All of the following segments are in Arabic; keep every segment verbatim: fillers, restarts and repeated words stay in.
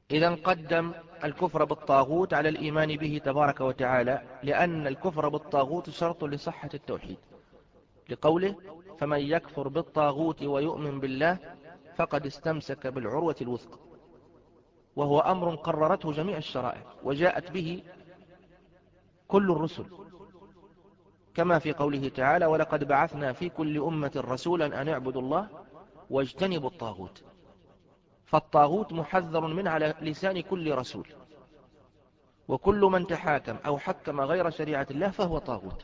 إذا قدم الكفر بالطاغوت على الإيمان به تبارك وتعالى، لأن الكفر بالطاغوت شرط لصحة التوحيد، لقوله: فمن يكفر بالطاغوت ويؤمن بالله فقد استمسك بالعروة الوثقى. وهو أمر قررته جميع الشرائع وجاءت به كل الرسل، كما في قوله تعالى: ولقد بعثنا في كل أمة رسولا أن اعبدوا الله واجتنبوا الطاغوت. فالطاغوت محذر من على لسان كل رسول، وكل من تحاكم أو حكم غير شريعة الله فهو طاغوت.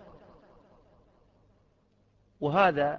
وهذا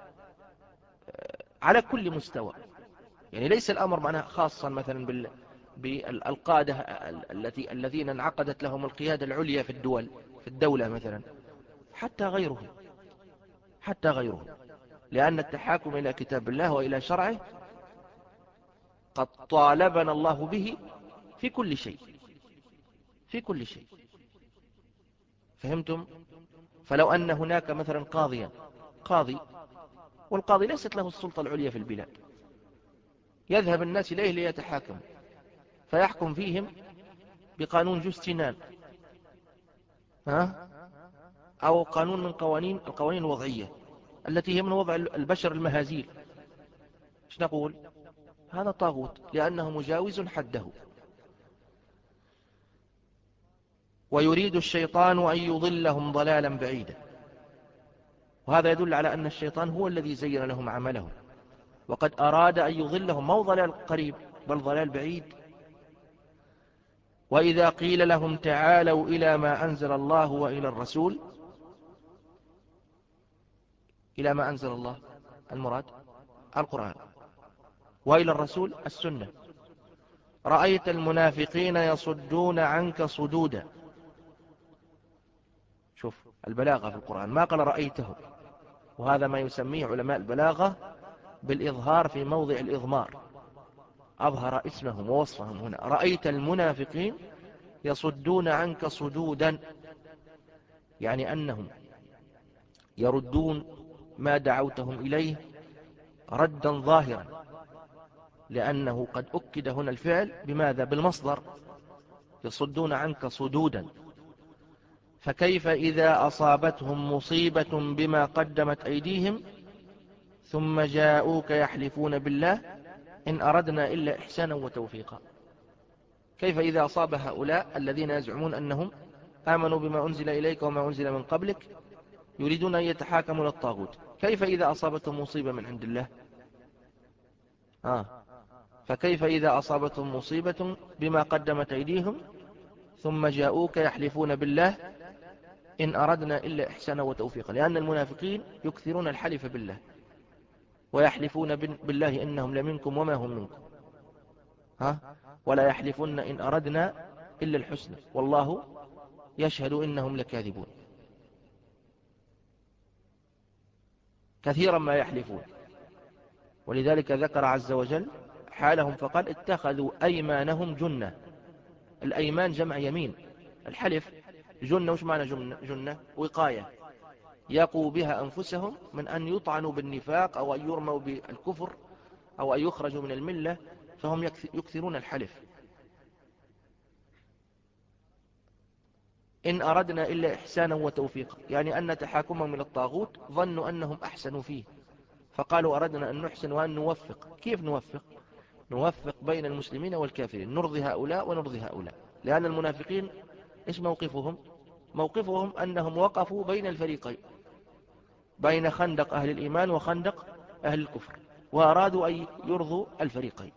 على كل مستوى، يعني ليس الأمر معناه خاصا مثلا بال بالقادة التي الذين انعقدت لهم القيادة العليا في الدول، في الدولة مثلا، حتى غيرهم، حتى غيرهم، لأن التحاكم إلى كتاب الله وإلى شرعه قد طالبنا الله به في كل شيء، في كل شيء. فهمتم؟ فلو أن هناك مثلا قاضيا، قاضي، والقاضي ليست له السلطة العليا في البلاد، يذهب الناس إليه ليتحاكموا، فيحكم فيهم بقانون جوستينان، ها؟ أو قانون من قوانين القوانين الوضعية التي هي من وضع البشر المهازيل. ايش نقول؟ هذا طاغوت، لأنه مجاوز حده. ويريد الشيطان أن يضلهم ضلالا بعيدا، وهذا يدل على أن الشيطان هو الذي زين لهم عملهم، وقد أراد أن يضلهم، مو ضلال قريب بل ضلال بعيد. وإذا قيل لهم تعالوا إلى ما أنزل الله وإلى الرسول، إلى ما أنزل الله المراد القرآن، وإلى الرسول السنة، رأيت المنافقين يصدون عنك صدودا. شوف البلاغة في القرآن، ما قال رأيتهم، وهذا ما يسميه علماء البلاغة بالإظهار في موضع الإضمار، أظهر اسمهم ووصفهم هنا: رأيت المنافقين يصدون عنك صدودا، يعني أنهم يردون ما دعوتهم إليه ردا ظاهرا، لأنه قد أكد هنا الفعل بماذا؟ بالمصدر، يصدون عنك صدودا. فكيف إذا أصابتهم مصيبة بما قدمت أيديهم ثم جاءوك يحلفون بالله إن أردنا إلا إحسانا وتوفيقا. كيف إذا أصاب هؤلاء الذين يزعمون أنهم آمنوا بما أنزل إليك وما أنزل من قبلك يريدون أن يتحاكموا للطاغوت، كيف إذا أصابتهم مصيبة من عند الله؟ آه. فكيف إذا أصابتهم مصيبة بما قدمت أيديهم ثم جاءوك يحلفون بالله إن أردنا إلا إحسانا وتوفيقا، لأن المنافقين يكثرون الحلف بالله ويحلفون بالله إنهم لمنكم وما هم منكم، ها؟ ولا يحلفون إن أردنا إلا الحسنى والله يشهد إنهم لكاذبون. كثيرا ما يحلفون، ولذلك ذكر عز وجل حالهم فقال: اتخذوا أيمانهم جنة. الأيمان جمع يمين، الحلف جنة. وش معنى جنة؟ جنة وقاية يقوا بها أنفسهم من أن يطعنوا بالنفاق أو أن يرموا بالكفر أو أن يخرجوا من الملة، فهم يكثرون الحلف. إن أردنا إلا إحسانا وتوفيقا، يعني أن تحاكمهم إلى الطاغوت ظنوا أنهم أحسنوا فيه، فقالوا أردنا أن نحسن وأن نوفق. كيف نوفق؟ نوفق بين المسلمين والكافرين، نرضي هؤلاء ونرضي هؤلاء. لأن المنافقين إيش موقفهم؟ موقفهم أنهم وقفوا بين الفريقين، بين خندق أهل الإيمان وخندق أهل الكفر، وأرادوا أن يرضوا الفريقين،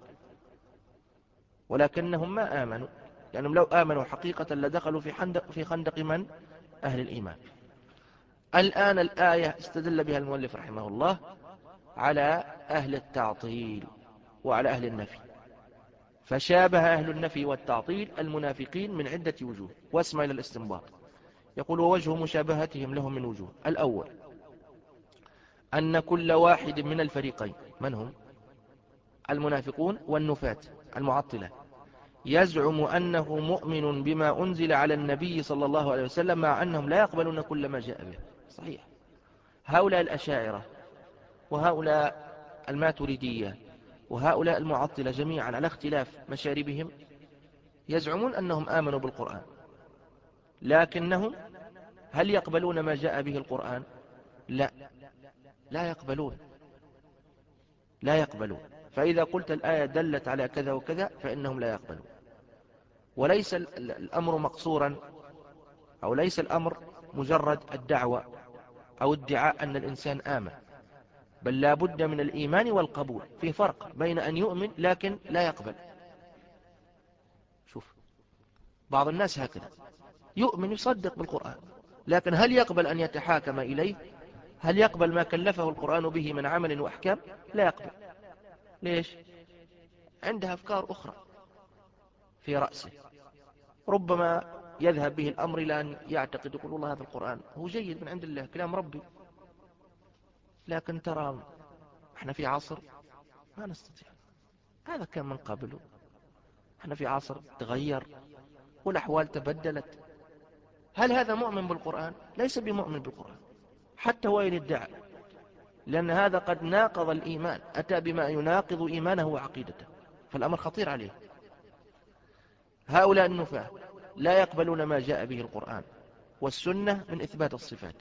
ولكنهم ما آمنوا، لأنهم لو آمنوا حقيقة لدخلوا في خندق في خندق من؟ أهل الإيمان. الآن الآية استدل بها المؤلف رحمه الله على أهل التعطيل وعلى أهل النفي، فشابه أهل النفي والتعطيل المنافقين من عدة وجوه، واسمع إلى الاستنباط. يقول: ووجه مشابهتهم لهم من وجوه: الأول أن كل واحد من الفريقين، من هم؟ المنافقون والنفاة المعطلة، يزعم أنه مؤمن بما أنزل على النبي صلى الله عليه وسلم، مع أنهم لا يقبلون كل ما جاء به. صحيح، هؤلاء الأشاعرة وهؤلاء الماتريدية وهؤلاء المعطلة جميعا على اختلاف مشاربهم يزعمون أنهم آمنوا بالقرآن، لكنهم هل يقبلون ما جاء به القرآن؟ لا، لا يقبلون، لا يقبلون. فإذا قلت الآية دلت على كذا وكذا فإنهم لا يقبلون. وليس الأمر مقصورا، أو ليس الأمر مجرد الدعوة أو ادعاء أن الإنسان آمن، بل لا بد من الإيمان والقبول. في فرق بين أن يؤمن لكن لا يقبل. شوف، بعض الناس هكذا يؤمن يصدق بالقرآن، لكن هل يقبل أن يتحاكم إليه؟ هل يقبل ما كلفه القرآن به من عمل وأحكام؟ لا يقبل. ليش؟ عنده أفكار أخرى في رأسه، ربما يذهب به الأمر إلى أن يعتقد يقول والله هذا القرآن هو جيد من عند الله كلام ربي، لكن ترى احنا في عصر ما نستطيع، هذا كان من قبله، احنا في عصر تغير والأحوال تبدلت. هل هذا مؤمن بالقرآن؟ ليس بمؤمن بالقرآن حتى وإن ادعى، لأن هذا قد ناقض الإيمان، أتى بما يناقض إيمانه وعقيدته، فالأمر خطير عليه. هؤلاء النفاة لا يقبلون ما جاء به القرآن والسنة من إثبات الصفات،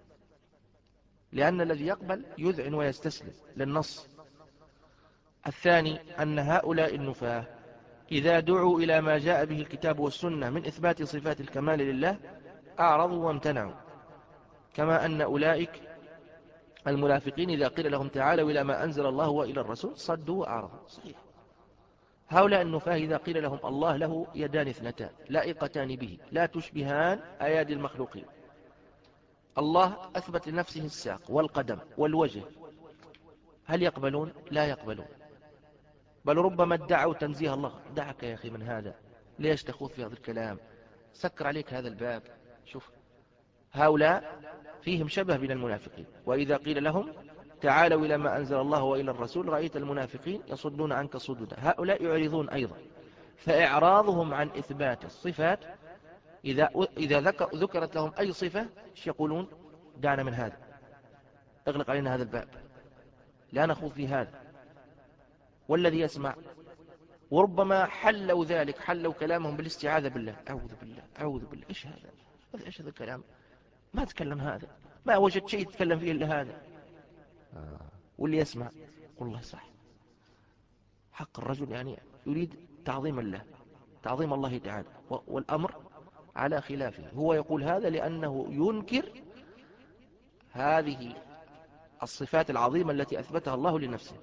لأن الذي يقبل يذعن ويستسلم للنص. الثاني أن هؤلاء النفاة إذا دعوا إلى ما جاء به الكتاب والسنة من إثبات صفات الكمال لله أعرضوا وامتنعوا، كما أن أولئك المنافقين إذا قيل لهم تعالوا إلى ما أنزل الله وإلى الرسول صدوا وأعرضوا. صحيح، هؤلاء النفاة إذا قيل لهم الله له يدان اثنتان لائقتان به لا تشبهان أيادي المخلوقين، الله أثبت لنفسه الساق والقدم والوجه، هل يقبلون؟ لا يقبلون، بل ربما ادعوا تنزيه الله. دعك يا أخي من هذا، ليش تخوض في هذا الكلام؟ سكر عليك هذا الباب. شوف، هؤلاء فيهم شبه من المنافقين، وإذا قيل لهم تعالوا إلى ما أنزل الله وإلى الرسول رأيت المنافقين يصدون عنك صدودا. هؤلاء يعرضون أيضا، فإعراضهم عن إثبات الصفات إذا إذا ذكرت لهم أي صفة ايش يقولون؟ دعنا من هذا، اغلق علينا هذا الباب، لا نخوض في هذا. والذي يسمع وربما حلوا ذلك، حلوا كلامهم بالاستعاذة بالله، أعوذ بالله أعوذ بالله، إيش هذا؟ إيش هذا الكلام؟ ما تكلم هذا، ما وجدت شيء يتكلم فيه إلا هذا. آه. واللي يسمع والله صح، حق الرجل يعني يريد تعظيم الله، تعظيم الله تعالى، والأمر على خلافه. هو يقول هذا لأنه ينكر هذه الصفات العظيمة التي أثبتها الله لنفسه.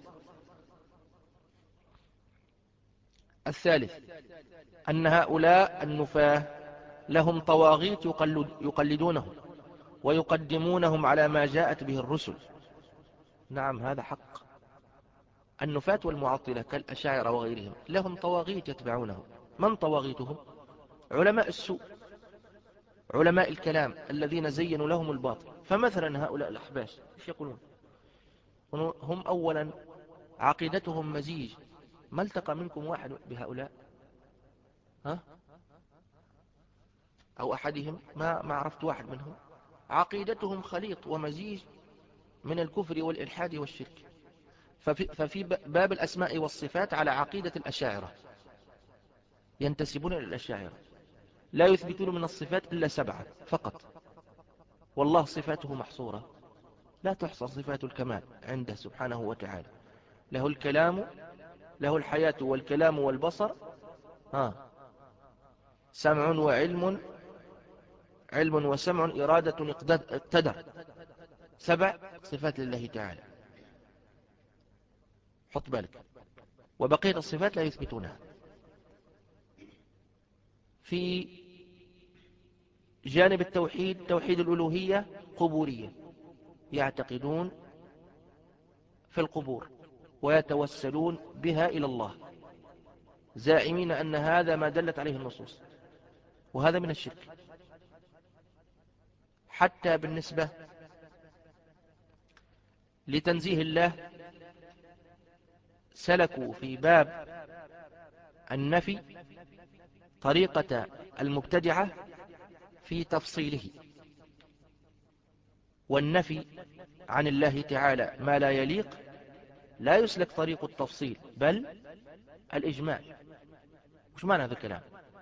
الثالث أن هؤلاء النفاة لهم طواغيت يقلد يقلدونهم ويقدمونهم على ما جاءت به الرسل. نعم، هذا حق. النفاة والمعطلة كالأشاعرة وغيرهم لهم طواغيت يتبعونهم. من طواغيتهم؟ علماء السوء، علماء الكلام الذين زينوا لهم الباطل. فمثلا هؤلاء الأحباش ايش يقولون؟ هم أولا عقيدتهم مزيج، ما التقى منكم واحد بهؤلاء؟ ها؟ أو أحدهم، ما ما عرفت واحد منهم. عقيدتهم خليط ومزيج من الكفر والإلحاد والشرك. ففي, ففي باب الأسماء والصفات على عقيدة الأشاعرة، ينتسبون إلى الأشاعرة، لا يثبتون من الصفات إلا سبعة فقط، والله صفاته محصورة لا تحصر صفات الكمال عنده سبحانه وتعالى. له الكلام، له الحياة والكلام والبصر، ها، سمع وعلم، علم وسمع إرادة اقتدر، سبع صفات لله تعالى، حط بالك. وبقية الصفات لا يثبتونها. في جانب التوحيد، توحيد الألوهية، قبورية، يعتقدون في القبور ويتوسلون بها إلى الله، زاعمين أن هذا ما دلت عليه النصوص، وهذا من الشرك. حتى بالنسبة لتنزيه الله سلكوا في باب النفي طريقة المبتدعة في تفصيله، والنفي عن الله تعالى ما لا يليق لا يسلك طريق التفصيل بل الإجمال. وش معنى هذا الكلام؟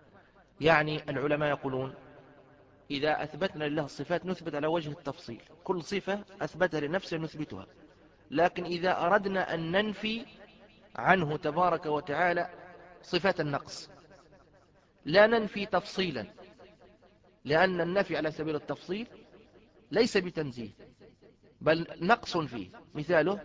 يعني العلماء يقولون إذا أثبتنا لله الصفات نثبت على وجه التفصيل، كل صفة أثبتها لنفسه نثبتها. لكن إذا أردنا أن ننفي عنه تبارك وتعالى صفات النقص لا ننفي تفصيلا، لأن النفي على سبيل التفصيل ليس بتنزيه بل نقص فيه. مثاله،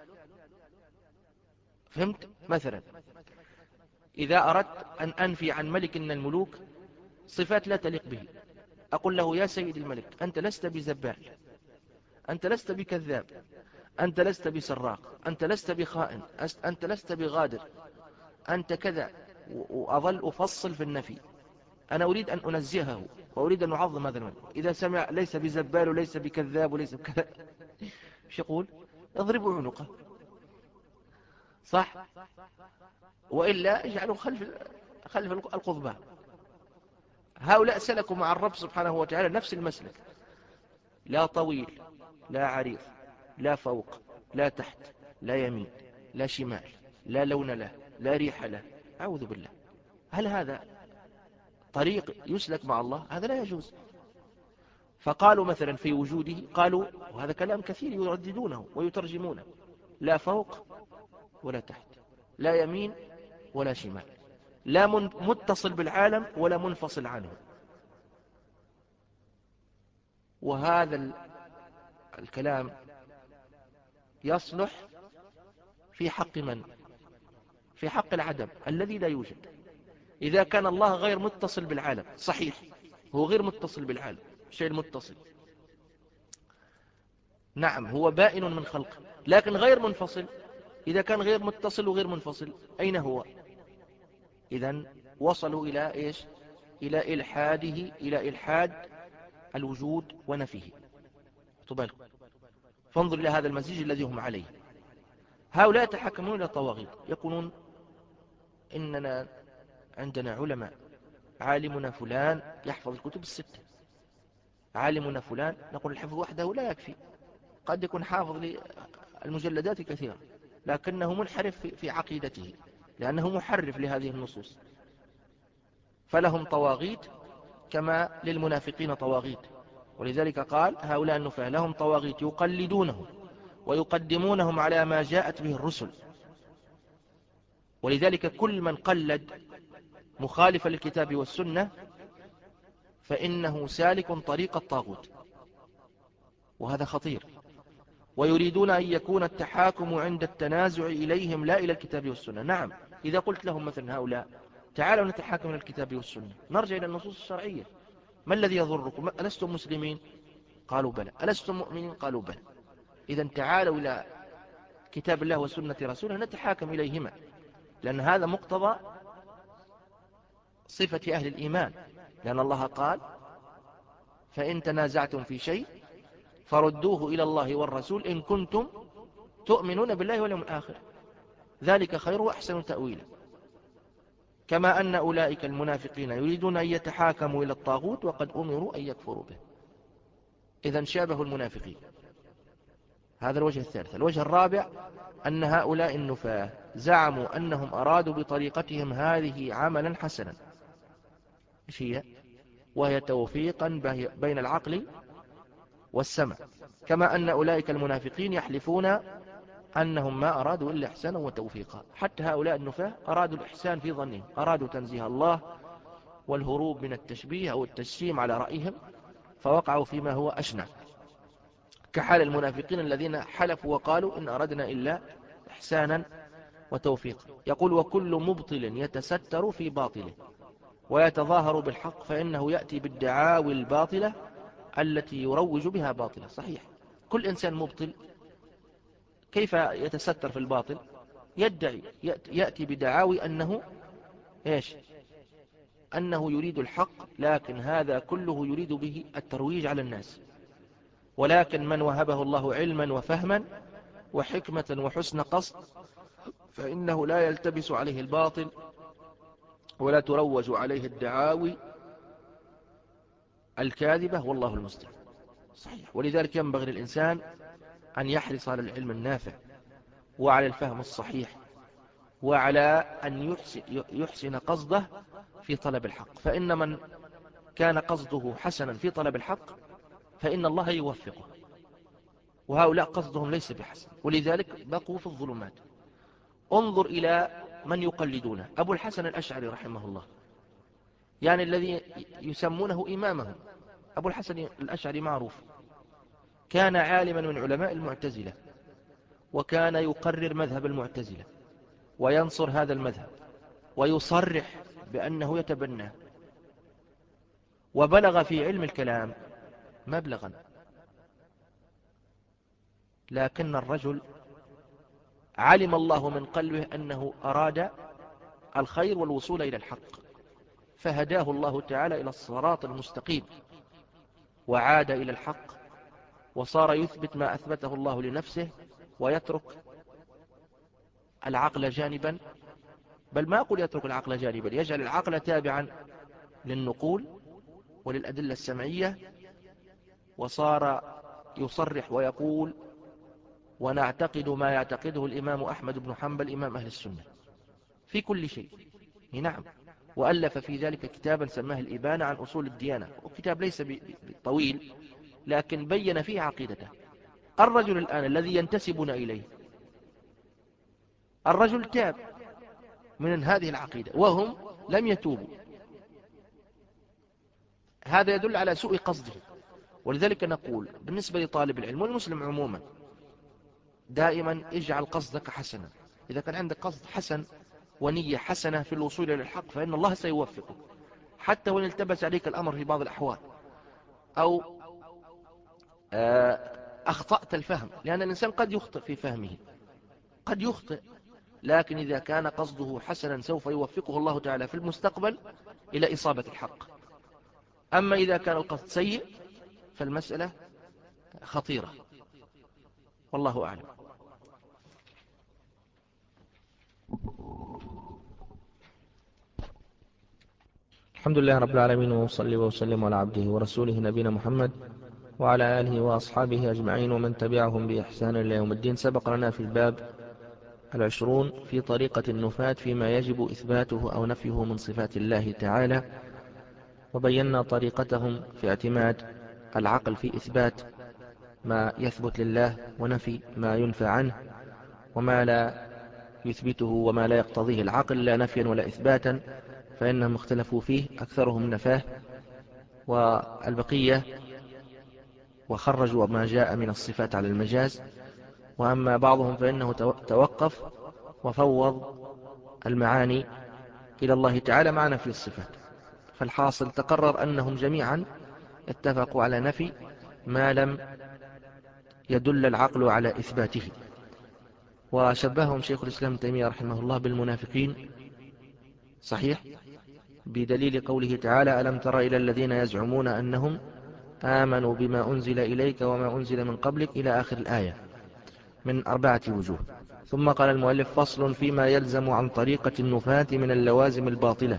فهمت؟ مثلا إذا أردت أن أنفي عن ملك من الملوك صفات لا تليق به، أقول له يا سيد الملك أنت لست بزبال، أنت لست بكذاب، أنت لست بسراق، أنت لست بخائن، أنت لست بغادر، أنت كذا، وأظل أفصل في النفي. أنا أريد أن أنزهه وأريد أن أعظم هذا الملك. إذا سمع ليس بزبال وليس بكذاب وليس بكذا، ايش يقول؟ اضربوا عنقه، صح؟ وإلا اجعلوا خلف خلف القضبان. هؤلاء سلكوا مع الرب سبحانه وتعالى نفس المسلك، لا طويل لا عريض، لا فوق لا تحت، لا يمين لا شمال، لا لون له لا ريح له. أعوذ بالله، هل هذا طريق يسلك مع الله؟ هذا لا يجوز. فقالوا مثلا في وجوده، قالوا وهذا كلام كثير يرددونه ويترجمونه، لا فوق ولا تحت، لا يمين ولا شمال، لا متصل بالعالم ولا منفصل عنه. وهذا الكلام يصلح في حق من؟ في حق العدم الذي لا يوجد. إذا كان الله غير متصل بالعالم، صحيح هو غير متصل بالعالم، شيء المتصل نعم هو بائن من خلقه، لكن غير منفصل. إذا كان غير متصل وغير منفصل أين هو؟ إذن وصلوا إلى إيش؟ إلى إلحاده، إلى إلحاد الوجود ونفيه. تبالكم، فانظر إلى هذا المزيج الذي هم عليه. هؤلاء يتحكمون إلى طواغيت، يقولون إننا عندنا علماء، عالمنا فلان يحفظ الكتب الستة، عالمنا فلان، نقول الحفظ وحده لا يكفي، قد يكون حافظ للمجلدات كثيرة لكنه منحرف في عقيدته لأنه محرف لهذه النصوص. فلهم طواغيت كما للمنافقين طواغيت. ولذلك قال هؤلاء النفاة لهم طواغيت يقلدونهم ويقدمونهم على ما جاءت به الرسل. ولذلك كل من قلد مخالفا للكتاب والسنة فإنه سالك طريق الطاغوت، وهذا خطير. ويريدون أن يكون التحاكم عند التنازع إليهم لا إلى الكتاب والسنة. نعم، إذا قلت لهم مثلا هؤلاء تعالوا نتحاكم إلى الكتاب والسنة، نرجع إلى النصوص الشرعية، ما الذي يضركم؟ ألستم مسلمين؟ قالوا بلى. ألستم مؤمنين؟ قالوا بلى. إذا تعالوا إلى كتاب الله وسنة رسوله نتحاكم إليهما، لأن هذا مقتضى صفة أهل الإيمان، لأن الله قال فإن تنازعتم في شيء فردوه إلى الله والرسول إن كنتم تؤمنون بالله واليوم الآخر، ذلك خير وأحسن تأويلا. كما أن أولئك المنافقين يريدون أن يتحاكموا إلى الطاغوت وقد أمروا أن يكفروا به. إذن شابهوا المنافقين. هذا الوجه الثالث. الوجه الرابع أن هؤلاء النفاة زعموا أنهم أرادوا بطريقتهم هذه عملا حسنا، إيش هي؟ وهي توفيقا بين العقل والسمع. كما أن أولئك المنافقين يحلفون أنهم ما أرادوا إلا إحسانا وتوفيقا. حتى هؤلاء النفاة أرادوا الإحسان في ظنهم، أرادوا تنزيه الله والهروب من التشبيه أو التجسيم على رأيهم، فوقعوا فيما هو أشنع، كحال المنافقين الذين حلفوا وقالوا إن أردنا إلا إحسانا وتوفيقا. يقول وكل مبطل يتستر في باطله ويتظاهر بالحق فإنه يأتي بالدعاوي الباطلة التي يروج بها باطلة. صحيح، كل إنسان مبطل كيف يتستر في الباطل؟ يدعي، يأتي بدعاوي أنه إيش؟ أنه يريد الحق، لكن هذا كله يريد به الترويج على الناس. ولكن من وهبه الله علما وفهما وحكمة وحسن قصد فإنه لا يلتبس عليه الباطل ولا تروج عليه الدعاوي الكاذبة، والله المستعان. صحيح. ولذلك ينبغي للإنسان أن يحرص على العلم النافع وعلى الفهم الصحيح وعلى أن يحسن, يحسن قصده في طلب الحق، فإن من كان قصده حسنا في طلب الحق فإن الله يوفقه، وهؤلاء قصدهم ليس بحسن، ولذلك بقوا في الظلمات. انظر إلى من يقلدونه، أبو الحسن الأشعري رحمه الله، يعني الذي يسمونه إمامهم. أبو الحسن الأشعري معروف، كان عالما من علماء المعتزلة، وكان يقرر مذهب المعتزلة وينصر هذا المذهب ويصرح بأنه يتبناه، وبلغ في علم الكلام مبلغا، لكن الرجل علم الله من قلبه أنه أراد الخير والوصول إلى الحق، فهداه الله تعالى إلى الصراط المستقيم، وعاد إلى الحق، وصار يثبت ما أثبته الله لنفسه ويترك العقل جانبا، بل ما أقول يترك العقل جانبا، يجعل العقل تابعا للنقول وللأدلة السمعية، وصار يصرح ويقول ونعتقد ما يعتقده الإمام أحمد بن حنبل إمام أهل السنة في كل شيء. نعم، وألف في ذلك كتابا سماه الإبانة عن أصول الديانة، وكتاب ليس طويل لكن بين فيه عقيدته. الرجل الآن الذي ينتسبون إليه، الرجل تاب من هذه العقيدة وهم لم يتوبوا، هذا يدل على سوء قصده. ولذلك نقول بالنسبة لطالب العلم والمسلم عموما، دائما اجعل قصدك حسنا. إذا كان عندك قصد حسن ونية حسنة في الوصول إلى الحق فإن الله سيوفقك، حتى وإن التبس عليك الأمر في بعض الأحوال أو أخطأت الفهم، لأن الإنسان قد يخطئ في فهمه، قد يخطئ، لكن إذا كان قصده حسنا سوف يوفقه الله تعالى في المستقبل إلى إصابة الحق. أما إذا كان القصد سيء فالمسألة خطيرة، والله أعلم. الحمد لله رب العالمين، وصلي وسلم على عبده ورسوله نبينا محمد وعلى آله وأصحابه أجمعين ومن تبعهم بإحسان إلى يوم الدين. سبق لنا في الباب العشرون في طريقة النفاة فيما يجب إثباته أو نفيه من صفات الله تعالى، وبينا طريقتهم في اعتماد العقل في إثبات ما يثبت لله ونفي ما ينفى عنه، وما لا يثبته وما لا يقتضيه العقل لا نفيا ولا إثباتا فإنهم اختلفوا فيه، أكثرهم نفاه والبقية وخرجوا ما جاء من الصفات على المجاز، وأما بعضهم فإنه توقف وفوض المعاني إلى الله تعالى مع نفي الصفات. فالحاصل تقرر أنهم جميعا اتفقوا على نفي ما لم يدل العقل على إثباته. وشبههم شيخ الإسلام ابن تيمية رحمه الله بالمنافقين، صحيح، بدليل قوله تعالى: ألم تر إلى الذين يزعمون أنهم آمنوا بما أنزل إليك وما أنزل من قبلك إلى آخر الآية من أربعة وجوه. ثم قال المؤلف: فصل فيما يلزم عن طريقة النفاة من اللوازم الباطلة.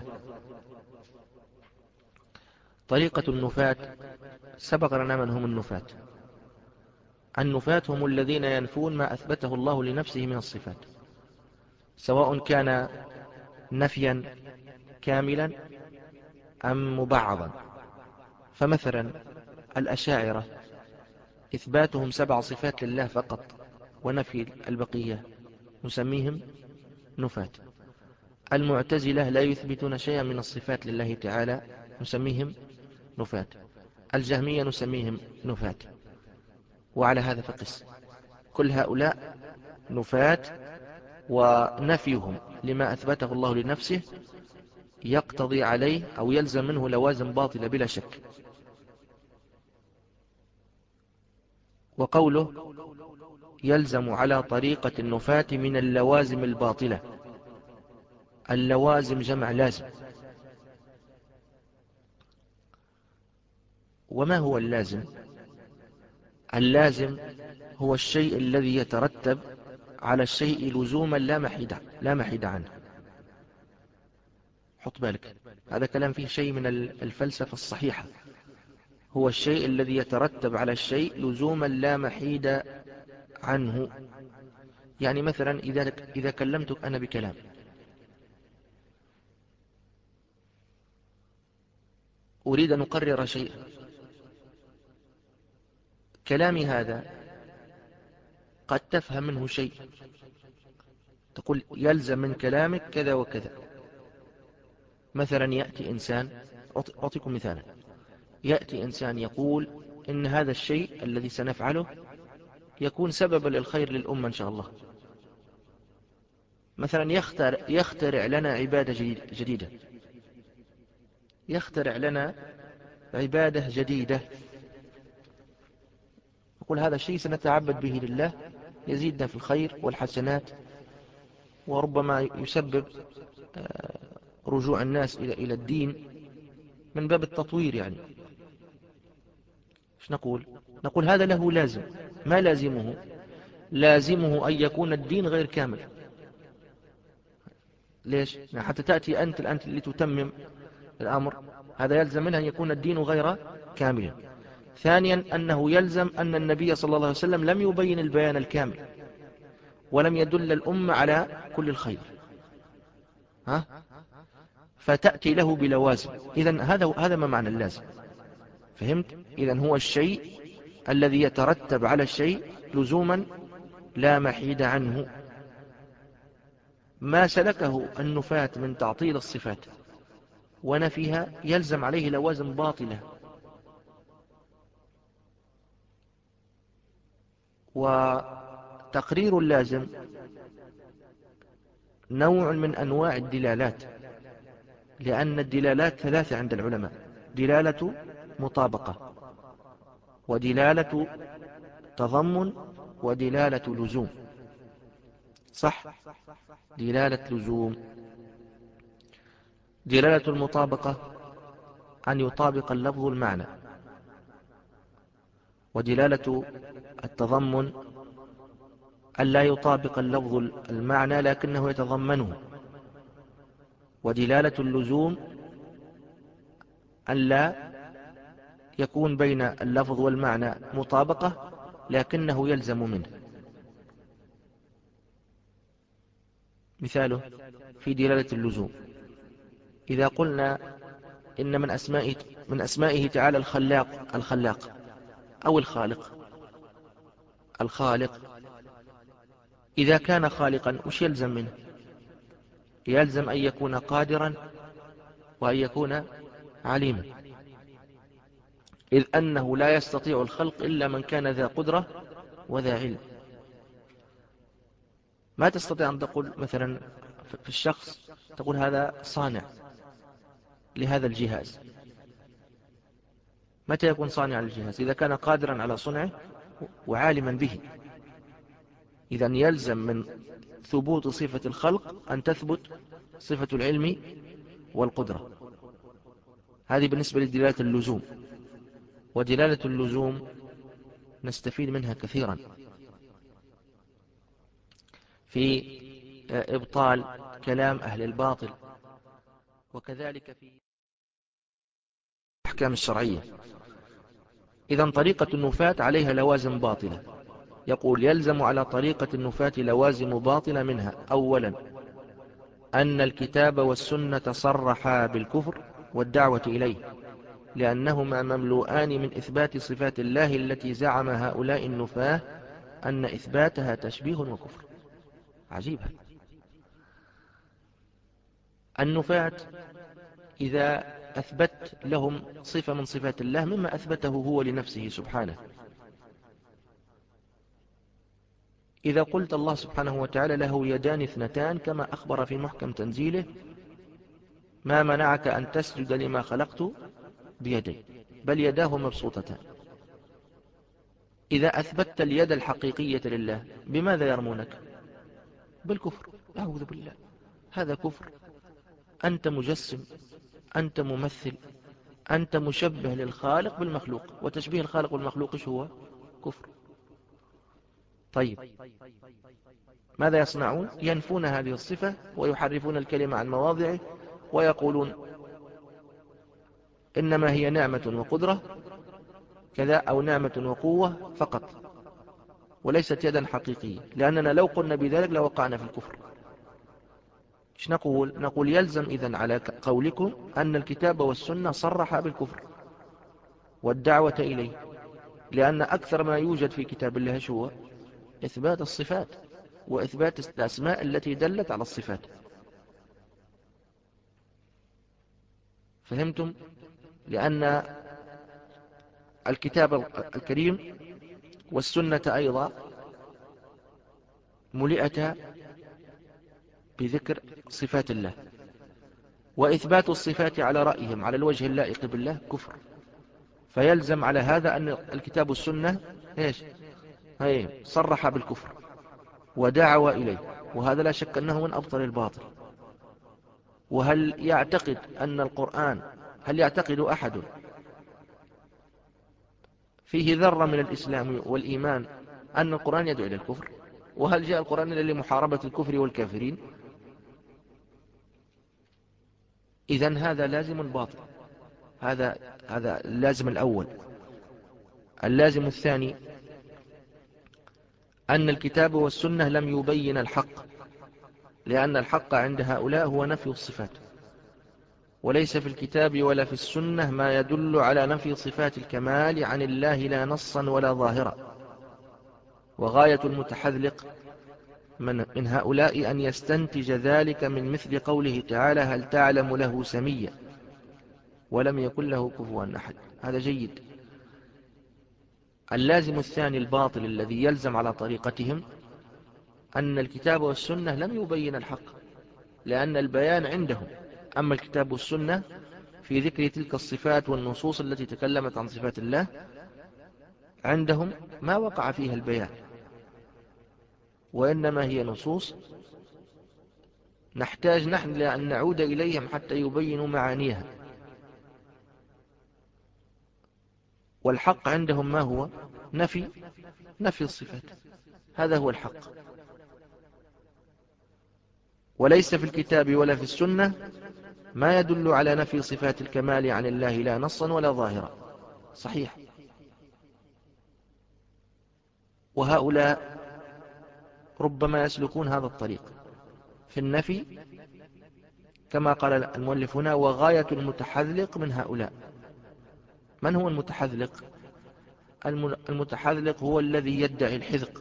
طريقة النفاة سبق لنا من هم النفاة. النفاة هم الذين ينفون ما أثبته الله لنفسه من الصفات، سواء كان نفيا كاملا أم مبعضا. فمثلا الأشاعرة إثباتهم سبع صفات لله فقط ونفي البقية نسميهم نفاة. المعتزلة لا يثبتون شيئا من الصفات لله تعالى نسميهم نفاة. الجهمية نسميهم نفاة، وعلى هذا فقس. كل هؤلاء نفاة، ونفيهم لما أثبته الله لنفسه يقتضي عليه أو يلزم منه لوازم باطلة بلا شك. وقوله يلزم على طريقة النفاة من اللوازم الباطلة، اللوازم جمع لازم. وما هو اللازم؟ اللازم هو الشيء الذي يترتب على الشيء لزوما لا محيد لا محيد عنه. حط بالك، هذا كلام فيه شيء من الفلسفة الصحيحة. هو الشيء الذي يترتب على الشيء لزوما لا محيد عنه. يعني مثلا إذا إذا كلمتك أنا بكلام، أريد أن أقرر شيئا. كلامي هذا قد تفهم منه شيء، تقول يلزم من كلامك كذا وكذا. مثلا يأتي إنسان، أعطيكم مثالا، يأتي إنسان يقول إن هذا الشيء الذي سنفعله يكون سببا للخير للأمة إن شاء الله. مثلا يخترع, يخترع لنا عبادة جديدة، يخترع لنا عبادة جديدة، يقول هذا الشيء سنتعبد به لله، يزيدنا في الخير والحسنات، وربما يسبب رجوع الناس إلى إلى الدين من باب التطوير. يعني ايش نقول؟ نقول هذا له لازم. ما لازمه؟ لازمه أن يكون الدين غير كامل. ليش؟ حتى تأتي أنت الآن لتتمم الأمر، هذا يلزم منه أن يكون الدين غير كامل. ثانيا أنه يلزم أن النبي صلى الله عليه وسلم لم يبين البيان الكامل، ولم يدل الأمة على كل الخير، ها؟ فتأتي له بلوازم. إذن هذا هذا ما معنى اللازم. فهمت؟ إذن هو الشيء الذي يترتب على الشيء لزوما لا محيد عنه. ما سلكه النفاة من تعطيل الصفات ونفيها يلزم عليه لوازم باطلة. وتقرير اللازم نوع من أنواع الدلالات، لأن الدلالات ثلاثة عند العلماء: دلالة مطابقة، ودلالة تضمن، ودلالة لزوم. صح؟ دلالة لزوم. دلالة المطابقة أن يطابق اللفظ المعنى، ودلالة التضمن أن لا يطابق اللفظ المعنى لكنه يتضمنه، ودلالة اللزوم أن لا يكون بين اللفظ والمعنى مطابقة لكنه يلزم منه. مثاله في دلالة اللزوم: إذا قلنا إن من أسمائه, من أسمائه تعالى الخلاق، الخلاق أو الخالق، الخالق، إذا كان خالقا وش يلزم منه؟ يلزم أن يكون قادرا وأن يكون عليما، إذ أنه لا يستطيع الخلق إلا من كان ذا قدرة وذا علم. ما تستطيع أن تقول مثلا في الشخص، تقول هذا صانع لهذا الجهاز. متى يكون صانع الجهاز؟ إذا كان قادرا على صنعه وعالما به. إذن يلزم من ثبوت صفة الخلق أن تثبت صفة العلم والقدرة. هذه بالنسبة لدلالة اللزوم. ودلالة اللزوم نستفيد منها كثيرا في إبطال كلام أهل الباطل، وكذلك في الأحكام الشرعية. إذن طريقة النفاة عليها لوازم باطلة. يقول يلزم على طريقة النفاة لوازم باطلة، منها أولا أن الكتاب والسنة صرحا بالكفر والدعوة إليه، لأنهما مملوءان من إثبات صفات الله التي زعم هؤلاء النفاة أن إثباتها تشبيه وكفر. عجيبة. النفاة إذا أثبت لهم صفة من صفات الله مما أثبته هو لنفسه سبحانه، إذا قلت الله سبحانه وتعالى له يدان اثنتان كما أخبر في محكم تنزيله: ما منعك أن تسجد لما خلقت بيدي بل يداه مبسوطتان. إذا أثبتت اليد الحقيقية لله بماذا يرمونك؟ بالكفر. أعوذ بالله، هذا كفر. أنت مجسم، أنت ممثل، أنت مشبه للخالق بالمخلوق، وتشبيه الخالق بالمخلوق إيش هو؟ كفر. طيب ماذا يصنعون؟ ينفون هذه الصفة ويحرفون الكلمة عن مواضعه، ويقولون إنما هي نعمة وقدرة كذا، أو نعمة وقوة فقط، وليست يدا حقيقية، لأننا لو قلنا بذلك لوقعنا في الكفر. إيش نقول؟ نقول يلزم إذن على قولكم أن الكتاب والسنة صرح بالكفر والدعوة إليه، لأن أكثر ما يوجد في كتاب الله هو إثبات الصفات وإثبات الأسماء التي دلت على الصفات. فهمتم؟ لأن الكتاب الكريم والسنة أيضا ملئة بذكر صفات الله، وإثبات الصفات على رأيهم على الوجه اللائق بالله كفر. فيلزم على هذا أن الكتاب والسنة إيش؟ هي صرح بالكفر ودعوة إليه، وهذا لا شك أنه من أبطل الباطل. وهل يعتقد أن القرآن هل يعتقد أحد فيه ذرة من الإسلام والإيمان أن القرآن يدعو إلى الكفر؟ وهل جاء القرآن إلا لمحاربة الكفر والكافرين؟ إذن هذا لازم باطل. هذا هذا اللازم الأول. اللازم الثاني أن الكتاب والسنة لم يبين الحق، لأن الحق عند هؤلاء هو نفي الصفات، وليس في الكتاب ولا في السنة ما يدل على نفي صفات الكمال عن الله لا نصا ولا ظاهرا. وغاية المتحذلق من, من هؤلاء أن يستنتج ذلك من مثل قوله تعالى هل تعلم له سميا ولم يكن له كفوا أحد. هذا جيد. اللازم الثاني الباطل الذي يلزم على طريقتهم أن الكتاب والسنة لم يبين الحق، لأن البيان عندهم. أما الكتاب والسنة في ذكر تلك الصفات والنصوص التي تكلمت عن صفات الله عندهم ما وقع فيها البيان، وإنما هي نصوص نحتاج نحن لأن نعود إليهم حتى يبينوا معانيها. والحق عندهم ما هو؟ نفي نفي الصفات، هذا هو الحق. وليس في الكتاب ولا في السنة ما يدل على نفي صفات الكمال عن الله لا نصا ولا ظاهرا. صحيح. وهؤلاء ربما يسلكون هذا الطريق في النفي كما قال المؤلف هنا وغاية المتحذلق من هؤلاء. من هو المتحذلق؟ المتحذلق هو الذي يدعي الحذق،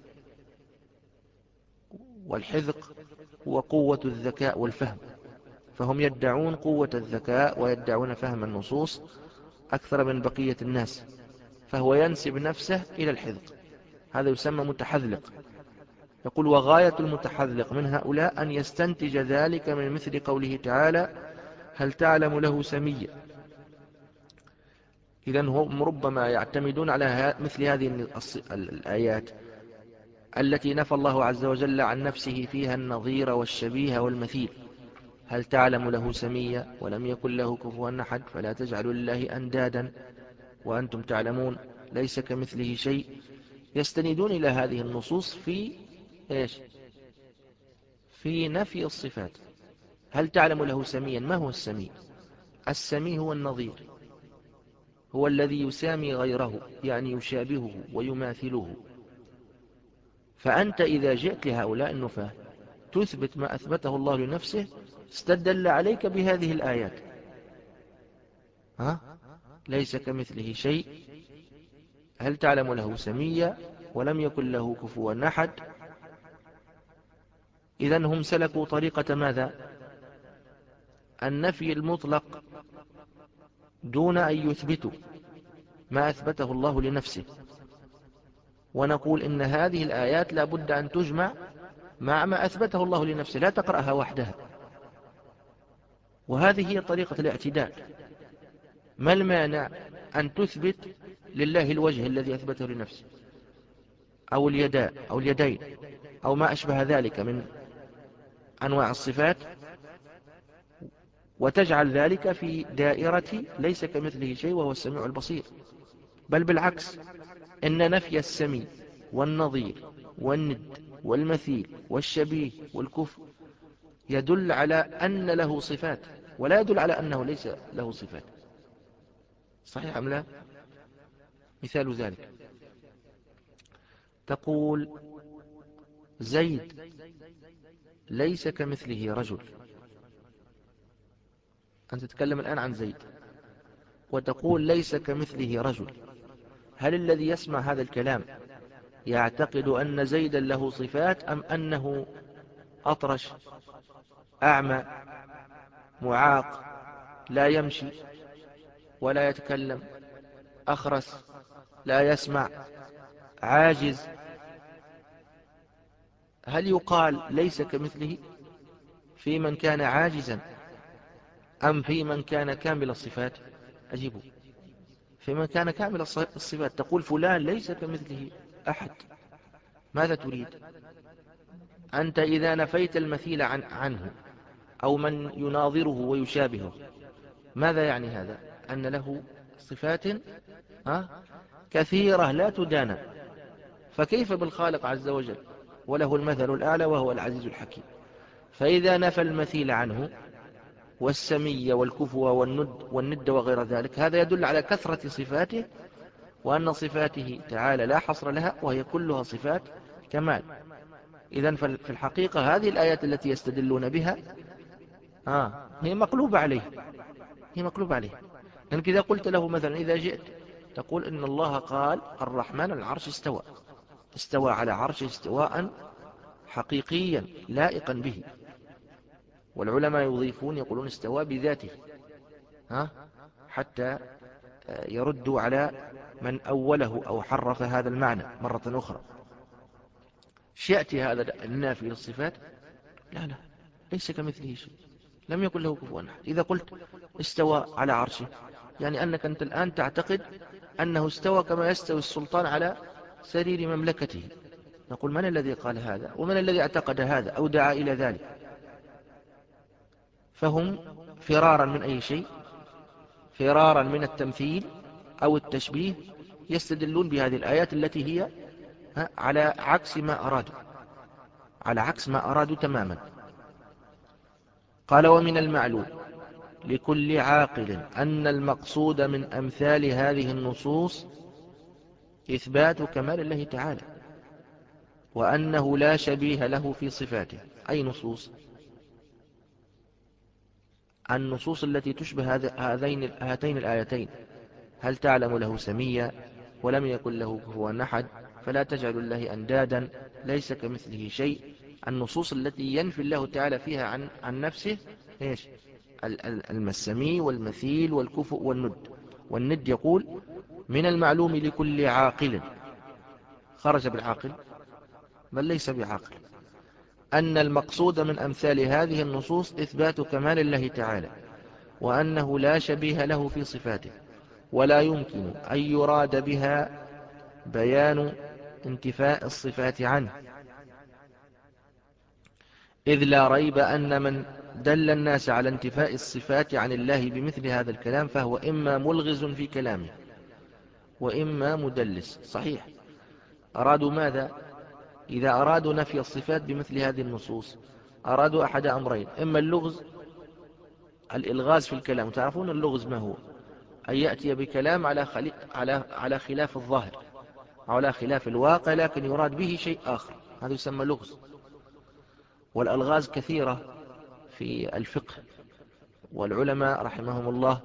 والحذق هو قوة الذكاء والفهم، فهم يدعون قوة الذكاء ويدعون فهم النصوص أكثر من بقية الناس، فهو ينسب نفسه إلى الحذق. هذا يسمى متحذلق. يقول وغاية المتحذلق من هؤلاء أن يستنتج ذلك من مثل قوله تعالى هل تعلم له سميا. إذن هم ربما يعتمدون على مثل هذه الآيات التي نفى الله عز وجل عن نفسه فيها النظير والشبيه والمثيل. هل تعلم له سميا ولم يكن له كفوا أحد فلا تجعلوا لله أندادا وأنتم تعلمون ليس كمثله شيء. يستندون إلى هذه النصوص في إيش؟ في نفي الصفات. هل تعلم له سميا؟ ما هو السمي؟ السمي هو النظير، هو الذي يسامي غيره، يعني يشابهه ويماثله. فأنت إذا جئت لهؤلاء النفاة تثبت ما أثبته الله لنفسه استدل عليك بهذه الآيات. ها؟ ليس كمثله شيء، هل تعلم له سميا ولم يكن له كفوا أحد. إذن هم سلكوا طريقة ماذا؟ النفي المطلق دون أن يثبتوا ما أثبته الله لنفسه. ونقول إن هذه الآيات لا بد أن تجمع مع ما أثبته الله لنفسه، لا تقرأها وحدها. وهذه هي طريقة الاعتدال. ما المانع أن تثبت لله الوجه الذي أثبته لنفسه أو اليداء أو اليدين أو ما أشبه ذلك من أنواع الصفات، وتجعل ذلك في دائرة ليس كمثله شيء وهو السميع البصير. بل بالعكس، إن نفي السمي والنظير والند والمثيل والشبيه والكفر يدل على أن له صفات ولا يدل على أنه ليس له صفات. صحيح أم لا؟ مثال ذلك تقول زيد ليس كمثله رجل. أنت تتكلم الآن عن زيد وتقول ليس كمثله رجل، هل الذي يسمع هذا الكلام يعتقد أن زيدا له صفات، أم أنه أطرش أعمى معاق لا يمشي ولا يتكلم أخرس لا يسمع عاجز؟ هل يقال ليس كمثله في من كان عاجزا أم في من كان كامل الصفات؟ أجيبوا. في من كان كامل الصفات تقول فلان ليس كمثله أحد. ماذا تريد أنت إذا نفيت المثيل عن عنه أو من يناظره ويشابهه؟ ماذا يعني هذا؟ أن له صفات كثيرة لا تدانى، فكيف بالخالق عز وجل وله المثل الأعلى وهو العزيز الحكيم؟ فإذا نفى المثيل عنه والسمي والكفو والند, والند وغير ذلك، هذا يدل على كثرة صفاته وأن صفاته تعالى لا حصر لها وهي كلها صفات كمال. إذن في الحقيقة هذه الآيات التي يستدلون بها آه هي مقلوبة عليه هي مقلوبة عليه لأنك إذا قلت له مثلا إذا جئت تقول إن الله قال الرحمن على العرش استوى استوى على عرش استواء حقيقيا لائقا به، والعلماء يضيفون يقولون استوى بذاته ها حتى يردوا على من أوله أو حرف هذا المعنى مرة أخرى. شيأتي هذا النافي للصفات؟ لا لا ليس كمثله شيء، لم يكن له كفوا أحد. إذا قلت استوى على عرشه يعني أنك أنت الآن تعتقد أنه استوى كما يستوي السلطان على سرير مملكته. نقول من الذي قال هذا ومن الذي اعتقد هذا أو دعا إلى ذلك؟ فهم فرارا من أي شيء، فرارا من التمثيل أو التشبيه، يستدلون بهذه الآيات التي هي على عكس ما أرادوا على عكس ما أرادوا تماما. قال ومن المعلوم لكل عاقل أن المقصود من أمثال هذه النصوص إثبات كمال الله تعالى وأنه لا شبيه له في صفاته. أي نصوص؟ النصوص التي تشبه هذين هاتين الآيتين: هل تعلم له سميا ولم يكن له كفوا أحد فلا تجعل الله أندادا ليس كمثله شيء. النصوص التي ينفي الله تعالى فيها عن عن نفسه إيش؟ السمي والمثيل والكفؤ والند. والند يقول من المعلوم لكل عاقل، خرج بالعاقل بل ليس بعاقل، أن المقصود من أمثال هذه النصوص إثبات كمال الله تعالى وأنه لا شبيه له في صفاته، ولا يمكن أن يراد بها بيان انتفاء الصفات عنه، إذ لا ريب أن من دل الناس على انتفاء الصفات عن الله بمثل هذا الكلام فهو إما ملغز في كلامه وإما مدلس. صحيح، أرادوا ماذا؟ إذا أرادوا نفي الصفات بمثل هذه النصوص أرادوا أحد أمرين: إما اللغز، الإلغاز في الكلام. تعرفون اللغز ما هو؟ أن يأتي بكلام على خلي... على على خلاف الظاهر أو على خلاف الواقع لكن يراد به شيء آخر، هذا يسمى لغز. والألغاز كثيرة في الفقه، والعلماء رحمهم الله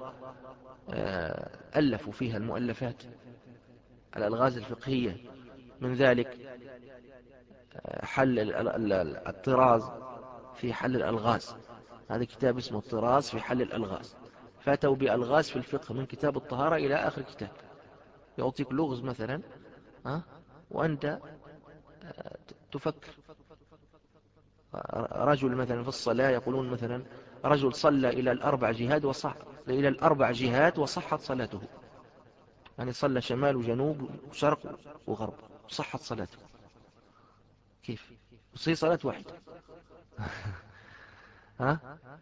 ألفوا فيها المؤلفات الألغاز الفقهية. من ذلك حل الطراز في حل الألغاز، هذا كتاب اسمه الطراز في حل الألغاز، فاتوا بألغاز في الفقه من كتاب الطهارة إلى آخر كتاب. يعطيك لغز مثلا ها وأنت تفكر. رجل مثلا في الصلاة يقولون مثلا رجل صلى إلى الأربع جهات وصح إلى الأربع جهات وصحت صلاته، يعني صلى شمال وجنوب وشرق وغرب وصحت صلاته. كيف تصير صلاة واحدة؟ ها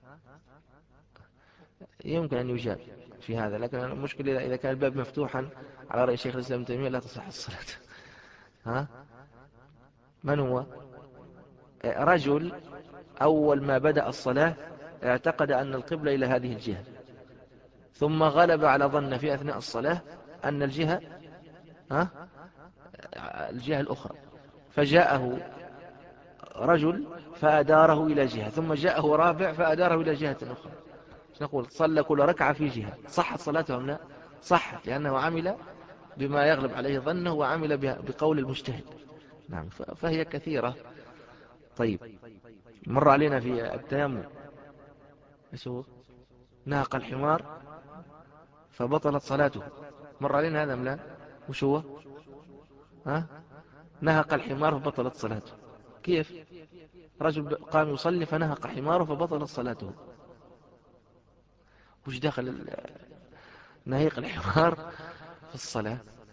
يمكن أن يجاب في هذا، لكن المشكلة إذا كان الباب مفتوحا على رأي شيخ الإسلام ابن تيمية لا تصح الصلاة. ها من هو؟ رجل أول ما بدأ الصلاة اعتقد أن القبلة إلى هذه الجهة، ثم غلب على ظن في أثناء الصلاة أن الجهة ها الجهة الأخرى، فجاءه رجل فأداره إلى جهة، ثم جاءه رابع فأداره إلى جهة أخرى، نقول صلى كل ركعة في جهة، صحت صلاته أم لا؟ صحت، لأنه عمل بما يغلب عليه ظنه وعمل بقول المجتهد. نعم، فهي كثيرة. طيب، مر علينا في التيمم ايش هو؟ نهق الحمار فبطلت صلاته، مر علينا هذا أم لا؟ وش هو؟ ها؟ نهق الحمار فبطلت صلاته. كيف؟ رجل قام يصلي فنهق حماره فبطلت صلاته. وش دخل نهيق الحمار في الصلاة؟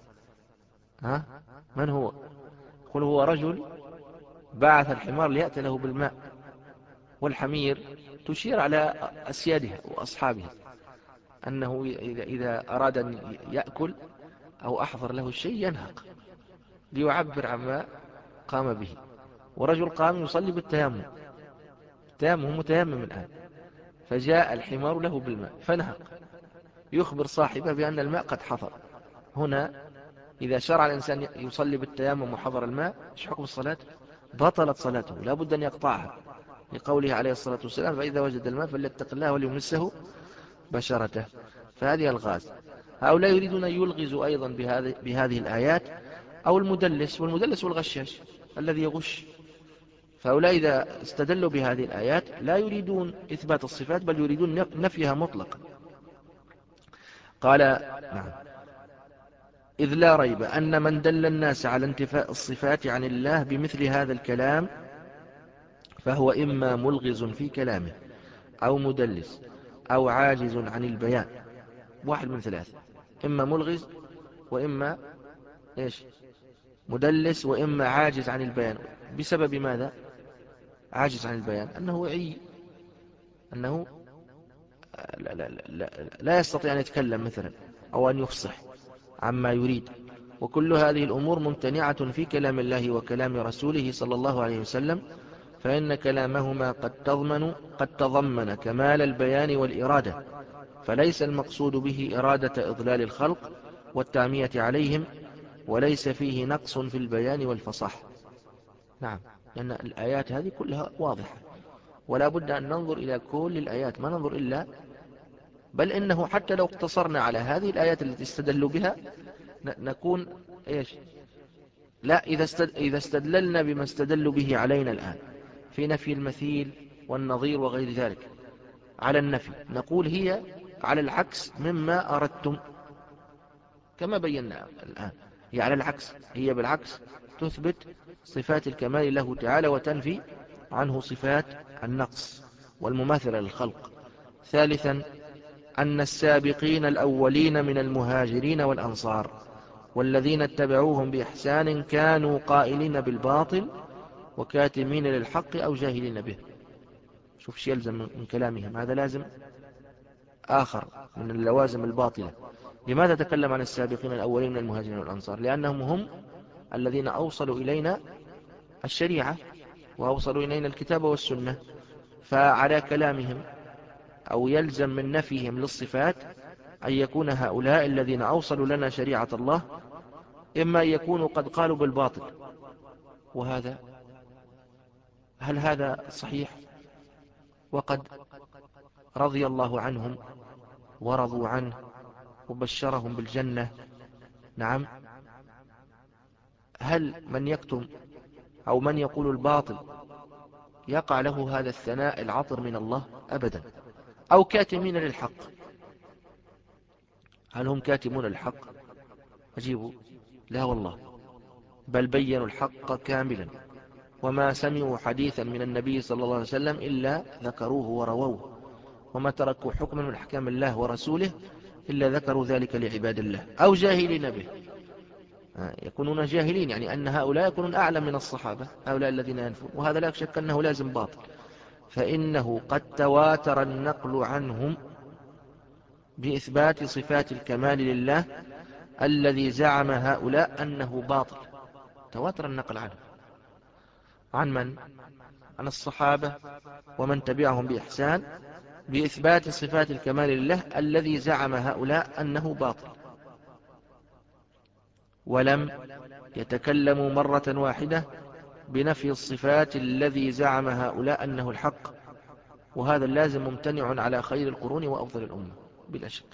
ها؟ من هو؟ قل هو رجل بعث الحمار ليأتي له بالماء، والحمير تشير على أسيادها وأصحابها أنه إذا أراد أن يأكل أو أحضر له الشيء ينهق ليعبر عما قام به. ورجل قام يصلي بالتيمم، التيمم متيمم الآن، فجاء الحمار له بالماء فنهق، يخبر صاحبه بأن الماء قد حضر. هنا إذا شرع الإنسان يصلي بالتيمم وحضر الماء، ايش حكم الصلاة؟ بطلت صلاته، لا بد أن يقطعها، لقوله عليه الصلاة والسلام: فإذا وجد الماء فليتق الله وليمسه بشرته. فهذه الغاز. هؤلاء يريدون أن يلغزوا أيضا بهذه, بهذه الآيات، أو المدلس، والمدلس والغشاش الذي يغش. فهؤلاء إذا استدلوا بهذه الآيات لا يريدون إثبات الصفات، بل يريدون نفيها مطلقا. قال: نعم، إذ لا ريب أن من دل الناس على انتفاء الصفات عن الله بمثل هذا الكلام فهو إما ملغز في كلامه، أو مدلس، أو عاجز عن البيان. واحد من ثلاثة: إما ملغز، وإما إيش؟ مدلس، وإما عاجز عن البيان. بسبب ماذا عاجز عن البيان؟ أنه عي، أنه لا, لا, لا, لا يستطيع أن يتكلم مثلا، أو أن يفصح عما يريد. وكل هذه الأمور ممتنعة في كلام الله وكلام رسوله صلى الله عليه وسلم، فإن كلامهما قد تضمن قد تضمن كمال البيان والإرادة، فليس المقصود به إرادة إضلال الخلق والتعمية عليهم، وليس فيه نقص في البيان والفصاحة. نعم، لأن الآيات هذه كلها واضحة، ولا بد أن ننظر إلى كل الآيات، ما ننظر إلا، بل إنه حتى لو اقتصرنا على هذه الآيات التي استدلوا بها نكون إيش؟ لا، إذا إذا استدللنا بما استدلوا به علينا الآن في نفي المثيل والنظير وغير ذلك على النفي، نقول هي على العكس مما أردتم، كما بينا الآن. هي على العكس، هي بالعكس تثبت صفات الكمال له تعالى، وتنفي عنه صفات النقص والمماثلة للخلق. ثالثا، أن السابقين الأولين من المهاجرين والأنصار والذين اتبعوهم بإحسان كانوا قائلين بالباطل وكاتمين للحق أو جاهلين به. شوف شيء يلزم من كلامهم، هذا لازم آخر من اللوازم الباطلة. لماذا تكلم عن السابقين الأولين من المهاجرين والأنصار؟ لأنهم هم الذين أوصلوا إلينا الشريعة، وأوصلوا إلينا الكتاب والسنة، فعلى كلامهم أو يلزم من نفيهم للصفات أن يكون هؤلاء الذين أوصلوا لنا شريعة الله إما أن يكونوا قد قالوا بالباطل، وهذا هل هذا صحيح؟ وقد رضي الله عنهم ورضوا عنه وبشرهم بالجنة. نعم، هل من يكتم أو من يقول الباطل يقع له هذا الثناء العطر من الله؟ أبدا. أو كاتمين للحق، هل هم كاتمون الحق؟ أجيبوا: لا والله، بل بينوا الحق كاملا، وما سمعوا حديثا من النبي صلى الله عليه وسلم إلا ذكروه ورووه، وما تركوا حكما من أحكام الله ورسوله إلا ذكروا ذلك لعباد الله أو جاهلين به. يكونون جاهلين، يعني أن هؤلاء يكونون أعلم من الصحابة، هؤلاء الذين ينفون، وهذا لا شك أنه لازم باطل، فإنه قد تواتر النقل عنهم بإثبات صفات الكمال لله الذي زعم هؤلاء أنه باطل. تواتر النقل عنهم، عن من؟ عن الصحابة ومن تبعهم بإحسان، بإثبات صفات الكمال لله الذي زعم هؤلاء أنه باطل، ولم يتكلموا مرة واحدة بنفي الصفات الذي زعم هؤلاء أنه الحق، وهذا اللازم ممتنع على خير القرون وأفضل الأمة بلا شك.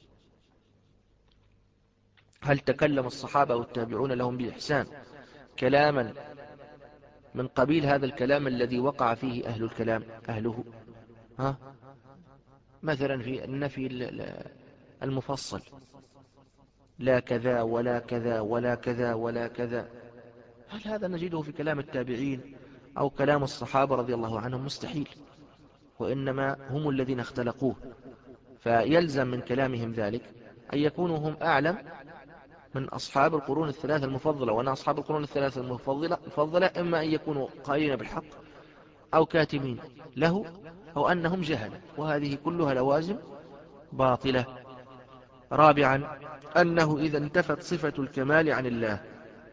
هل تكلم الصحابة والتابعون لهم بإحسان كلاما من قبيل هذا الكلام الذي وقع فيه أهل الكلام أهله؟ ها؟ مثلا في النفي المفصل، لا كذا ولا كذا ولا كذا ولا كذا، هل هذا نجده في كلام التابعين أو كلام الصحابة رضي الله عنهم؟ مستحيل، وإنما هم الذين اختلقوه، فيلزم من كلامهم ذلك أن يكونوا هم أعلم من أصحاب القرون الثلاثة المفضلة. وأن أصحاب القرون الثلاثة المفضلة إما أن يكونوا قائلين بالحق أو كاتمين له أو أنهم جهل، وهذه كلها لوازم باطلة. رابعا، أنه إذا انتفت صفة الكمال عن الله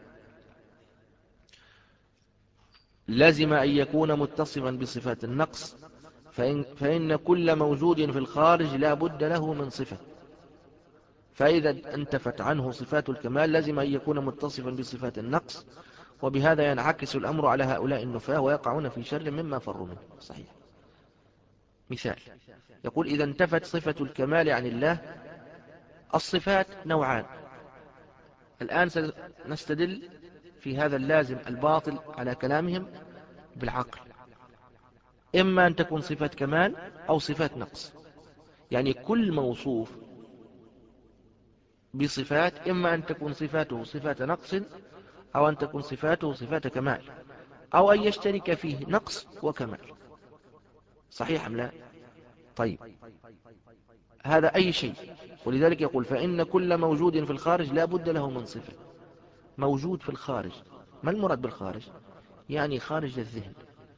لازم أن يكون متصفا بصفات النقص، فإن, فإن كل موجود في الخارج لا بد له من صفة، فإذا انتفت عنه صفات الكمال لازم أن يكون متصفا بصفات النقص، وبهذا ينعكس الأمر على هؤلاء النفاة ويقعون في شر مما فروا منه. صحيح. مثال يقول: إذا انتفت صفة الكمال عن الله، الصفات نوعان. الآن سنستدل في هذا اللازم الباطل على كلامهم بالعقل، إما أن تكون صفة كمال أو صفات نقص، يعني كل موصوف بصفات إما أن تكون صفاته صفات نقص أو أن تكون صفاته صفات كمال، أو أن يشترك فيه نقص وكمال. صحيح أم لا؟ طيب، هذا أي شيء. ولذلك يقول: فإن كل موجود في الخارج لا بد له من صفة. موجود في الخارج، ما المراد بالخارج؟ يعني خارج الذهن.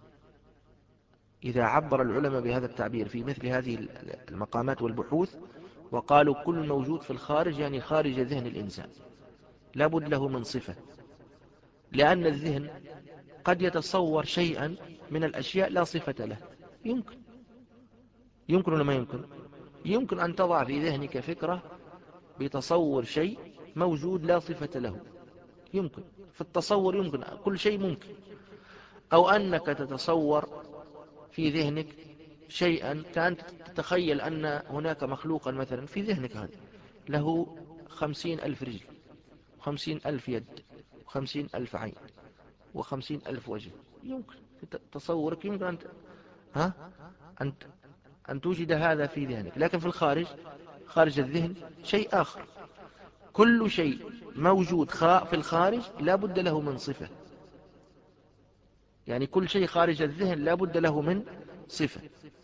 إذا عبر العلماء بهذا التعبير في مثل هذه المقامات والبحوث وقالوا كل موجود في الخارج، يعني خارج ذهن الإنسان، لا بد له من صفة، لأن الذهن قد يتصور شيئا من الأشياء لا صفة له. يمكن يمكن ولا ما يمكن؟ يمكن أن تضع في ذهنك فكرة بتصور شيء موجود لا صفة له، يمكن في التصور، يمكن كل شيء ممكن. أو أنك تتصور في ذهنك شيئا، كأنت تتخيل أن هناك مخلوقا مثلا في ذهنك هذا له خمسين ألف رجل وخمسين ألف يد وخمسين ألف عين وخمسين ألف وجه. يمكن تصورك، يمكن أن ها أن أن توجد هذا في ذهنك، لكن في الخارج، خارج الذهن شيء آخر. كل شيء موجود في الخارج لا بد له من صفة، يعني كل شيء خارج الذهن لا بد له من صفة.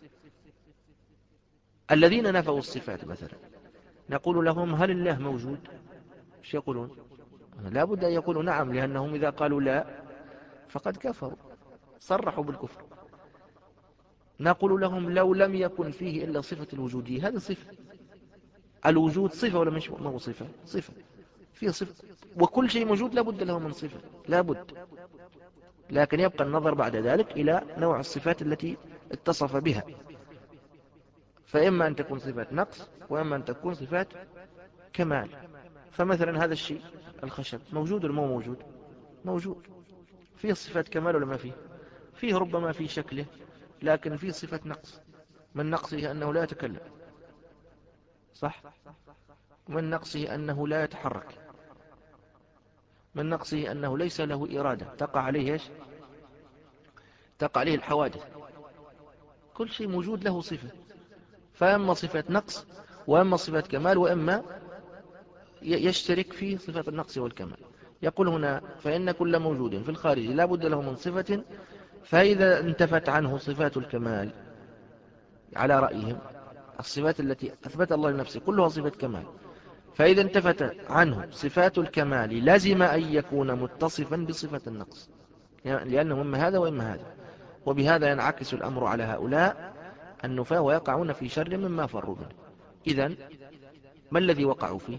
الذين نفوا الصفات مثلا نقول لهم: هل الله موجود؟ ايش يقولون؟ لا بد أن يقولوا نعم، لأنهم إذا قالوا لا فقد كفروا، صرحوا بالكفر. نقول لهم: لو لم يكن فيه إلا صفة الوجودية، هذه صفة. الوجود صفة ولا مش مو صفة؟ صفة، فيه صفة، وكل شيء موجود لا بد له من صفة، لا بد. لكن يبقى النظر بعد ذلك إلى نوع الصفات التي اتصف بها، فإما أن تكون صفات نقص وإما أن تكون صفات كمال. فمثلا هذا الشيء الخشب موجود ولا مو موجود؟ موجود. فيه صفات كمال ولا ما فيه؟ فيه ربما في شكله، لكن فيه صفة نقص. من نقصه أنه لا يتكلم، صح؟ من نقصه أنه لا يتحرك، من نقصه أنه ليس له إرادة، تقع عليه إيش؟ تقع عليه الحوادث. كل شيء موجود له صفة، فأما صفة نقص وأما صفة كمال، وإما يشترك في صفة النقص والكمال. يقول هنا: فإن كل موجود في الخارج لا بد له من صفة، فإذا انتفت عنه صفات الكمال، على رأيهم الصفات التي أثبت الله لنفسه كلها صفة كمال، فإذا انتفت عنه صفات الكمال لازم أن يكون متصفا بصفة النقص، لأنه إما هذا وإما هذا، وبهذا ينعكس الأمر على هؤلاء النفاة ويقعون في شر مما فروا منه. إذن ما الذي وقعوا فيه؟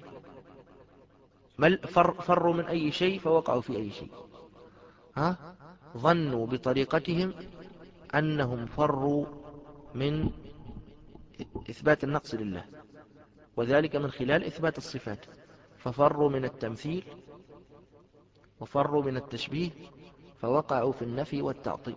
فر فروا من أي شيء فوقعوا في أي شيء؟ ها؟ ظنوا بطريقتهم أنهم فروا من إثبات النقص لله، وذلك من خلال إثبات الصفات، ففروا من التمثيل وفروا من التشبيه فوقعوا في النفي والتعطيل.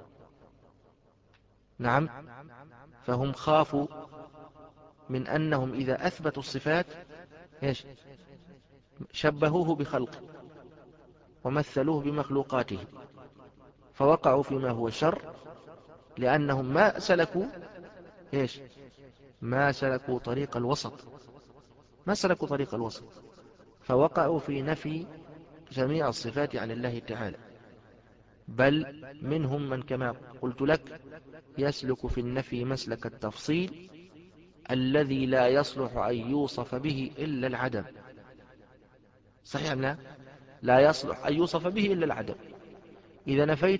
نعم، فهم خافوا من أنهم إذا أثبتوا الصفات إيش؟ شبهوه بخلقه ومثلوه بمخلوقاته، فوقعوا فيما هو شر، لأنهم ما سلكوا إيش؟ ما سلكوا طريق الوسط، ما سلكوا طريق الوسط، فوقعوا في نفي جميع الصفات عن الله تعالى. بل منهم من كما قلت لك يسلك في النفي مسلك التفصيل الذي لا يصلح أن يوصف به إلا العدم. صحيح أم لا؟ لا يصلح أن يوصف به إلا العدم. إذا نفيت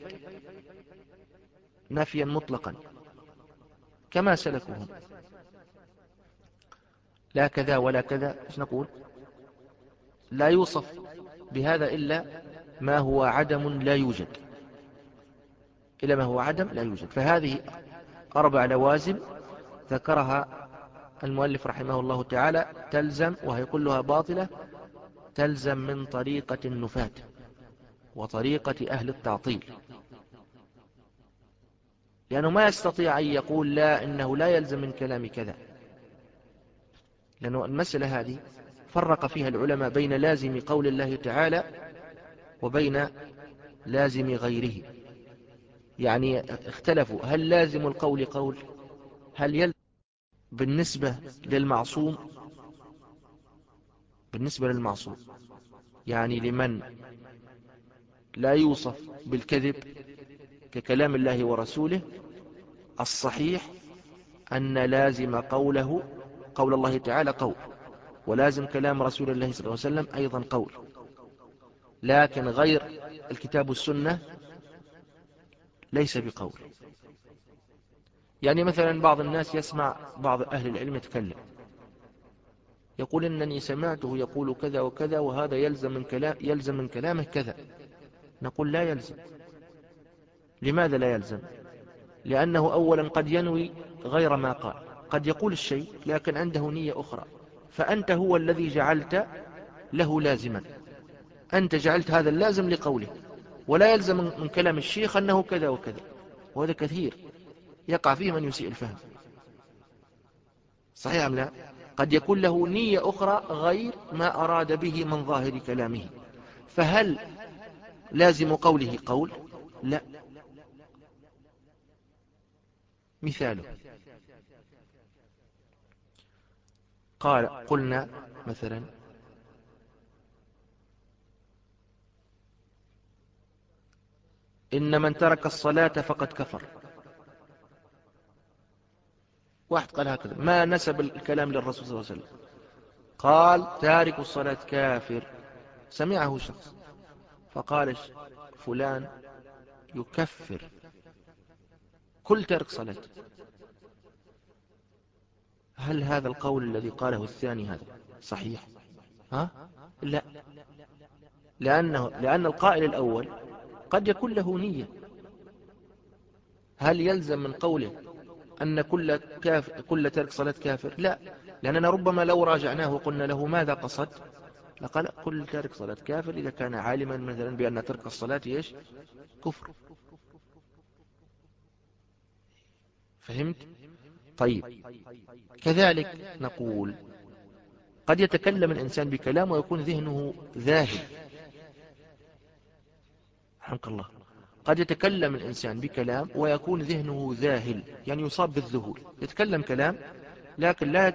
نفيا مطلقا كما سلكوهم، لا كذا ولا كذا، ايش نقول؟ لا يوصف بهذا إلا ما هو عدم لا يوجد، إلا ما هو عدم لا يوجد. فهذه أربع لوازم ذكرها المؤلف رحمه الله تعالى تلزم، وهي كلها باطلة، تلزم من طريقة النفاة وطريقة أهل التعطيل، لأنه ما يستطيع أن يقول لا إنه لا يلزم من كلام كذا، لأنه المسألة هذه فرق فيها العلماء بين لازم قول الله تعالى وبين لازم غيره. يعني اختلفوا هل لازم القول قول، هل يلزم بالنسبة للمعصوم، بالنسبة للمعصوم يعني لمن لا يوصف بالكذب ككلام الله ورسوله، الصحيح أن لازم قوله قول الله تعالى قول، ولازم كلام رسول الله صلى الله عليه وسلم أيضا قول. لكن غير الكتاب والسنة ليس بقول. يعني مثلا بعض الناس يسمع بعض أهل العلم يتكلم يقول إنني سمعته يقول كذا وكذا وهذا يلزم من, كلام يلزم من كلامه كذا. نقول لا يلزم. لماذا لا يلزم؟ لأنه أولا قد ينوي غير ما قال، قد يقول الشيء لكن عنده نية أخرى، فأنت هو الذي جعلت له لازما، أنت جعلت هذا اللازم لقوله، ولا يلزم من كلام الشيخ أنه كذا وكذا. وهذا كثير يقع فيه من يسيء الفهم. صحيح أم لا؟ قد يكون له نية أخرى غير ما أراد به من ظاهر كلامه، فهل لازم قوله قول؟ لا. مثاله قال قلنا مثلا إن من ترك الصلاة فقد كفر. واحد قال هكذا، ما نسب الكلام للرسول صلى الله عليه وسلم، قال تارك الصلاة كافر. سمعه شخص فقال فلان يكفر كل تارك صلاة. هل هذا القول الذي قاله الثاني هذا صحيح؟ ها؟ لا. لأنه لأن القائل الأول قد يكون له نية. هل يلزم من قوله أن كل, كاف كل ترك صلاة كافر؟ لا، لأننا ربما لو راجعناه وقلنا له ماذا قصد لقال كل تارك صلاة كافر إذا كان عالما مثلا بأن ترك الصلاة إيش؟ كفر. فهمت؟ طيب، كذلك نقول قد يتكلم الإنسان بكلام ويكون ذهنه ذاهل. رحمك الله. قد يتكلم الإنسان بكلام ويكون ذهنه ذاهل، يعني يصاب بالذهول، يتكلم كلام لكن لا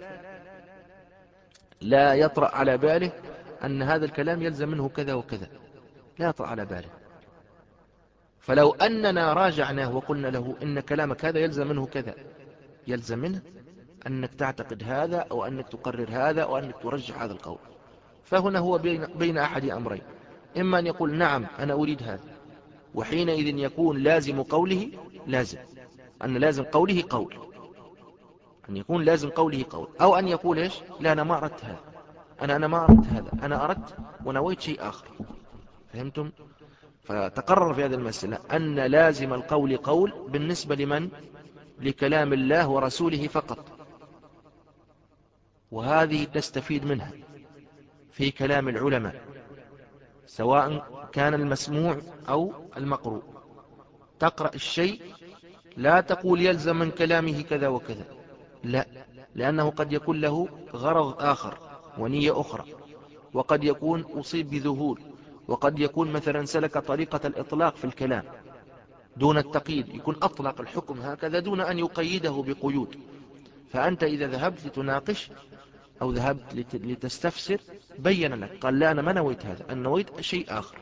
لا يطرأ على باله أن هذا الكلام يلزم منه كذا وكذا، لا يطرأ على باله. فلو أننا راجعناه وقلنا له إن كلامك هذا يلزم منه كذا، يلزم منه أنك تعتقد هذا أو أنك تقرر هذا أو أنك ترجح هذا القول. فهنا هو بين, بين أحد أمرين، إما أن يقول نعم أنا أريد هذا، وحينئذ يكون لازم قوله لازم، أن لازم قوله قول، أن يكون لازم قوله قول، أو أن يقول إيش؟ لا أنا ما أردت هذا، أنا أنا ما أردت هذا، أنا أردت ونويت شيء آخر. فهمتم؟ فتقرر في هذه المسألة أن لازم القول قول بالنسبة لمن؟ لكلام الله ورسوله فقط، وهذه تستفيد منها في كلام العلماء. سواء كان المسموع أو المقروء. تقرأ الشيء لا تقول يلزم من كلامه كذا وكذا، لا، لأنه قد يكون له غرض آخر ونية أخرى، وقد يكون أصيب بذهول، وقد يكون مثلا سلك طريقة الإطلاق في الكلام دون التقييد، يكون أطلق الحكم هكذا دون أن يقيده بقيود. فأنت إذا ذهبت لتناقش أو ذهبت لتستفسر بين لك، قال لا أنا ما نويت هذا، أنا نويت شيء آخر.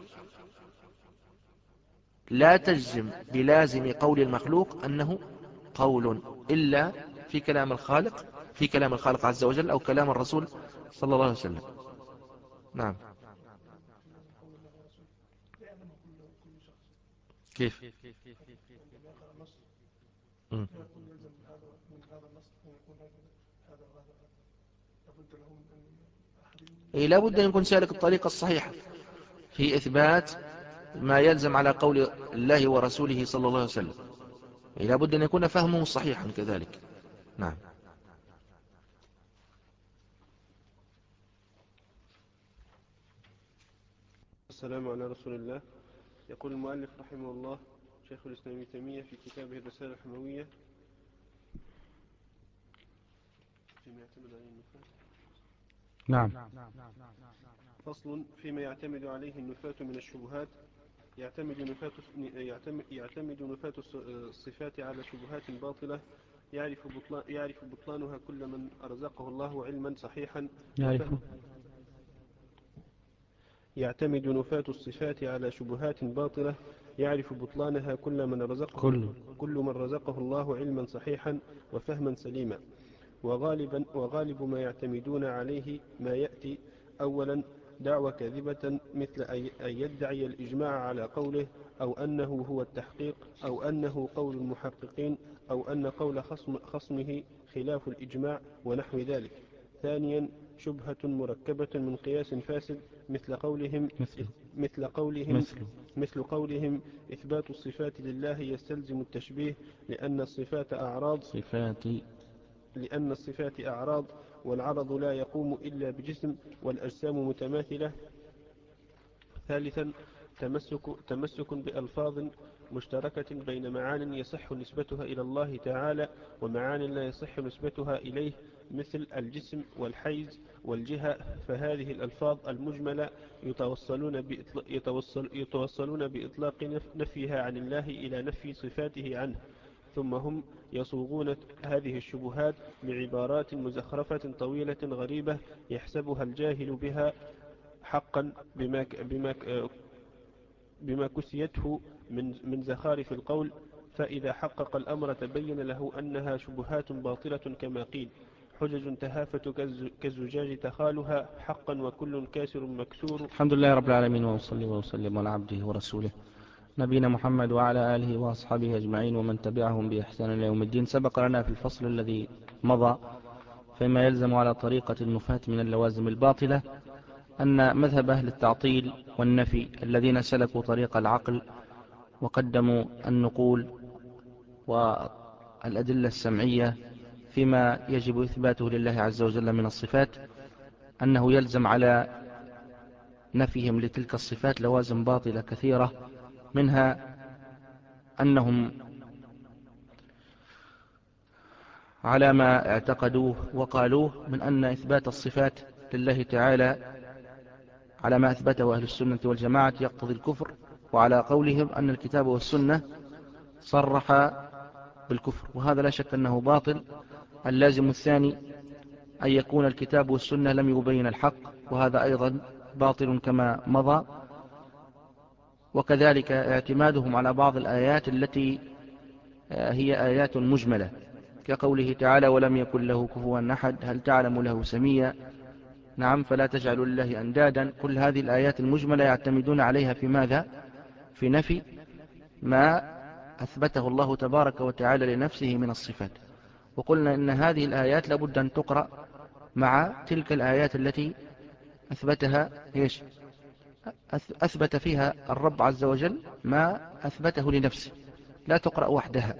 لا تجزم بلازم قول المخلوق أنه قول إلا في كلام الخالق، في كلام الخالق عز وجل أو كلام الرسول صلى الله عليه وسلم. نعم. كيف؟ م. إيه، لا بد أن يكون سالك الطريقة الصحيحة في إثبات ما يلزم على قول الله ورسوله صلى الله عليه وسلم. إيه، لا بد أن يكون فهمه صحيحا كذلك. نعم. السلام على رسول الله. يقول المؤلف رحمه الله شيخ الإسلام ابن تيمية في كتابه الرسالة الحموية فيما يعتمد عليه النفاة. نعم. فصل فيما يعتمد عليه النفاة من الشبهات. يعتمد نفاة يعتمد نفاة الصفات على شبهات باطلة يعرف بطلان يعرف بطلانها كل من أرزقه الله علما صحيحا. يعرف يعتمد نفاة الصفات على شبهات باطلة يعرف بطلانها كل من رزقه كل كل من رزقه الله علما صحيحا وفهما سليما. وغالبا وغالب ما يعتمدون عليه ما يأتي: أولا دعوة كاذبة مثل أن يدعي الإجماع على قوله، أو أنه هو التحقيق، أو أنه قول المحققين، أو أن قول خصم خصمه خلاف الإجماع ونحو ذلك. ثانيا شبهة مركبة من قياس فاسد مثل قولهم مثل مثل قولهم مثل مثل قولهم إثبات الصفات لله يستلزم التشبيه لأن الصفات أعراض صفات لأن الصفات أعراض والعرض لا يقوم إلا بجسم والأجسام متماثلة. ثالثا تمسك, تمسك بألفاظ مشتركة بين معان يصح نسبتها إلى الله تعالى ومعان لا يصح نسبتها إليه مثل الجسم والحيز والجهة، فهذه الألفاظ المجملة يتوصلون, بإطلاق يتوصل يتوصلون بإطلاق نفيها عن الله إلى نفي صفاته عنه، ثم هم يصوغون هذه الشبهات بعبارات مزخرفة طويلة غريبة يحسبها الجاهل بها حقا بما بما بما كسيته من من زخارف القول، فإذا حقق الأمر تبين له أنها شبهات باطلة كما قيل: حجج تهافت كالزجاج تخالها حقا وكل كاسر مكسور. الحمد لله رب العالمين، وأصلي وأسلم على عبده ورسوله نبينا محمد وعلى آله وأصحابه أجمعين ومن تبعهم بإحسان إلى يوم الدين. سبق لنا في الفصل الذي مضى فيما يلزم على طريقة النفاة من اللوازم الباطلة أن مذهب أهل التعطيل والنفي الذين سلكوا طريق العقل وقدموا النقول والأدلة السمعية فيما يجب إثباته لله عز وجل من الصفات، أنه يلزم على نفيهم لتلك الصفات لوازم باطلة كثيرة، منها أنهم على ما اعتقدوه وقالوه من أن إثبات الصفات لله تعالى على ما أثبته أهل السنة والجماعة يقتضي الكفر، وعلى قولهم أن الكتاب والسنة صرح بالكفر، وهذا لا شك أنه باطل. اللازم الثاني أن يكون الكتاب والسنة لم يبين الحق، وهذا أيضا باطل كما مضى. وكذلك اعتمادهم على بعض الآيات التي هي آيات مجملة كقوله تعالى: ولم يكن له كفوا أحد، هل تعلم له سميا، نعم، فلا تجعلوا لله أندادا. كل هذه الآيات المجملة يعتمدون عليها في ماذا؟ في نفي ما أثبته الله تبارك وتعالى لنفسه من الصفات. وقلنا إن هذه الآيات لابد أن تقرأ مع تلك الآيات التي أثبتها إيش؟ أثبت فيها الرب عز وجل ما أثبته لنفسه، لا تقرأ وحدها.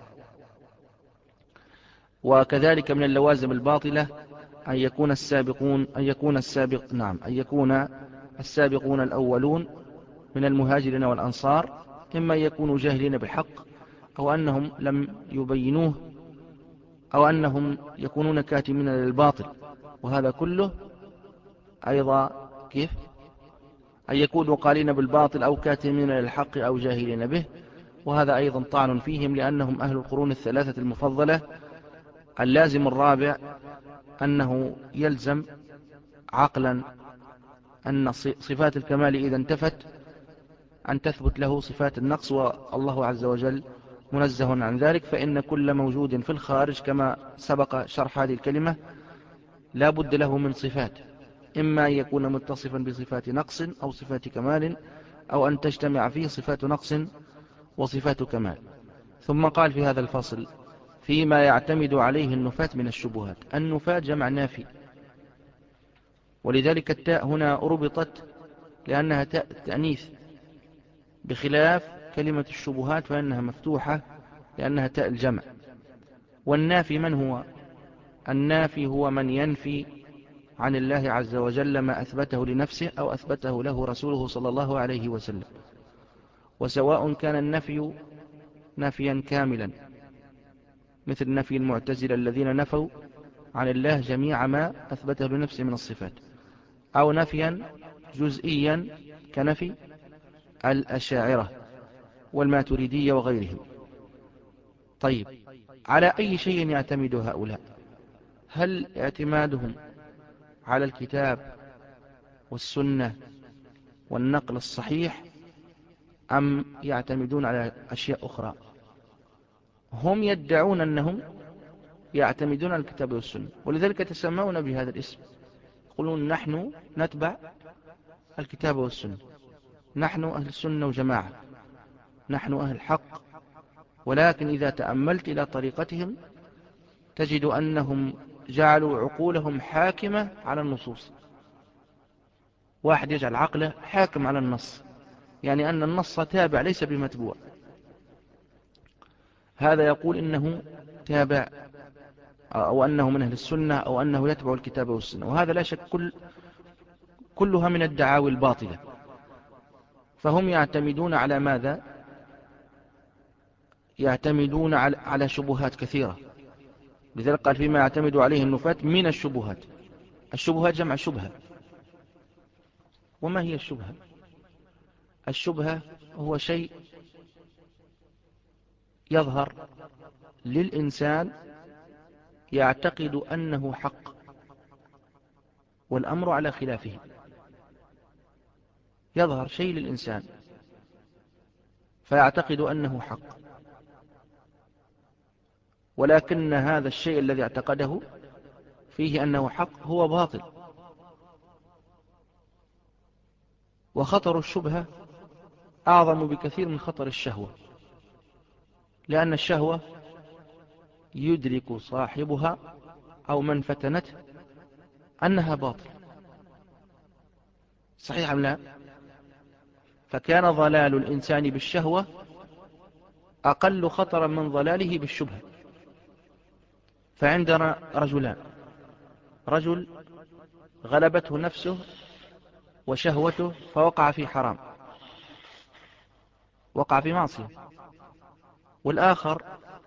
وكذلك من اللوازم الباطلة أن يكون السابقون أن يكون السابق نعم أن يكون السابقون الأولون من المهاجرين والأنصار إما يكونوا جاهلين بالحق أو أنهم لم يبينوه أو أنهم يكونون كاتمين للباطل، وهذا كله أيضا كيف أن يكونوا قالين بالباطل أو كاتمين للحق أو جاهلين به، وهذا أيضا طعن فيهم لأنهم أهل القرون الثلاثة المفضلة. اللازم الرابع أنه يلزم عقلا أن صفات الكمال إذا انتفت أن تثبت له صفات النقص، والله عز وجل منزه عن ذلك، فإن كل موجود في الخارج كما سبق شرح هذه الكلمة لا بد له من صفات، إما أن يكون متصفا بصفات نقص أو صفات كمال، أو أن تجتمع فيه صفات نقص وصفات كمال. ثم قال في هذا الفصل فيما يعتمد عليه النفاة من الشبهات. النفاة جمع نافي، ولذلك التاء هنا ربطت لأنها تاء التأنيث، بخلاف كلمة الشبهات فإنها مفتوحة لأنها تاء الجمع. والنافي من هو؟ النافي هو من ينفي عن الله عز وجل ما أثبته لنفسه أو أثبته له رسوله صلى الله عليه وسلم، وسواء كان النفي نفيا كاملا مثل نفي المعتزلة الذين نفوا عن الله جميع ما أثبته لنفسه من الصفات، أو نفيا جزئيا كنفي الأشاعرة والماتريدية وغيرهم. طيب، على أي شيء يعتمد هؤلاء؟ هل اعتمادهم على الكتاب والسنة والنقل الصحيح، أم يعتمدون على أشياء أخرى؟ هم يدعون أنهم يعتمدون على الكتاب والسنة، ولذلك يتسمون بهذا الاسم، يقولون نحن نتبع الكتاب والسنة، نحن أهل السنة وجماعة، نحن أهل الحق. ولكن إذا تأملت إلى طريقتهم تجد أنهم جعلوا عقولهم حاكمة على النصوص. واحد يجعل عقله حاكم على النص، يعني أن النص تابع ليس بمتبوع، هذا يقول إنه تابع أو أنه من أهل السنة أو أنه يتبع الكتاب والسنة، وهذا لا شك كل كلها من الدعاوي الباطلة. فهم يعتمدون على ماذا؟ يعتمدون على شبهات كثيرة، لذلك قال فيما يعتمد عليه النفاة من الشبهات. الشبهات جمع شبهة. وما هي الشبهة؟ الشبهة هو شيء يظهر للإنسان يعتقد أنه حق والأمر على خلافه. يظهر شيء للإنسان فيعتقد أنه حق، ولكن هذا الشيء الذي اعتقده فيه أنه حق هو باطل. وخطر الشبهة أعظم بكثير من خطر الشهوة، لأن الشهوة يدرك صاحبها أو من فتنته أنها باطل، صحيح أم لا؟ فكان ضلال الإنسان بالشهوة أقل خطرا من ضلاله بالشبهة. فعندنا رجلان، رجل غلبته نفسه وشهوته فوقع في حرام، وقع في معصية، والآخر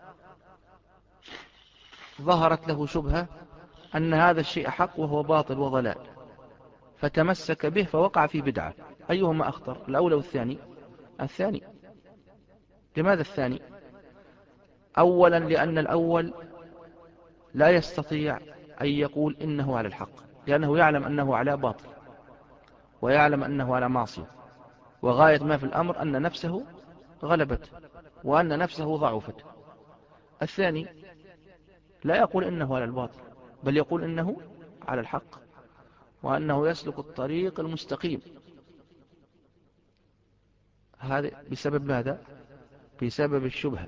ظهرت له شبهة أن هذا الشيء حق وهو باطل وضلال، فتمسك به فوقع في بدعة. أيهما أخطر، الأول والثاني؟ الثاني. لماذا الثاني؟ أولا لأن الأول لا يستطيع أن يقول إنه على الحق، لأنه يعلم أنه على باطل ويعلم أنه على معصية، وغاية ما في الأمر أن نفسه غلبت وأن نفسه ضعفت. الثاني لا يقول إنه على الباطل، بل يقول إنه على الحق وأنه يسلك الطريق المستقيم. هذا بسبب ماذا؟ بسبب الشبهة.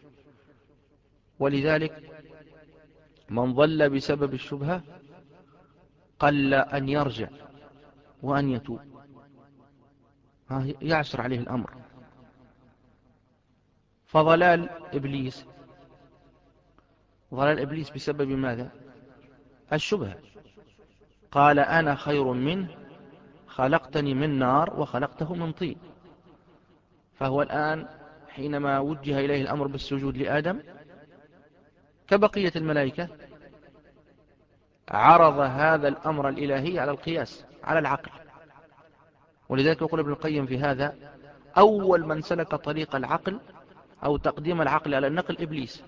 ولذلك من ضل بسبب الشبهة قل أن يرجع وأن يتوب، يعسر عليه الأمر. فضلال إبليس ضلال إبليس بسبب ماذا؟ الشبهة. قال أنا خير منه خلقتني من نار وخلقته من طين. فهو الآن حينما وجه إليه الأمر بالسجود لآدم كبقية الملائكة عرض هذا الأمر الإلهي على القياس على العقل. ولذلك يقول ابن القيم في هذا: أول من سلك طريق العقل أو تقديم العقل على النقل إبليس.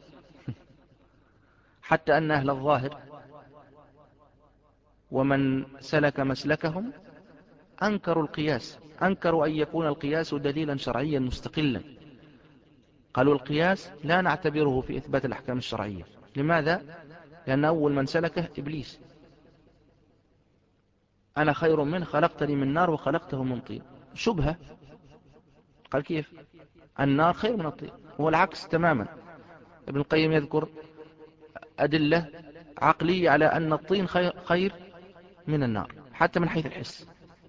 حتى أن أهل الظاهر ومن سلك مسلكهم أنكروا القياس، أنكروا أن يكون القياس دليلا شرعيا مستقلا. قالوا القياس لا نعتبره في إثبات الأحكام الشرعية. لماذا؟ لأن أول من سلكه إبليس. أنا خير منه، خلقتني من نار وخلقته من طين. شبهة. قال كيف؟ النار خير من الطين. هو العكس تماما. ابن القيم يذكر أدلة عقلية على أن الطين خير, خير من النار حتى من حيث الحس.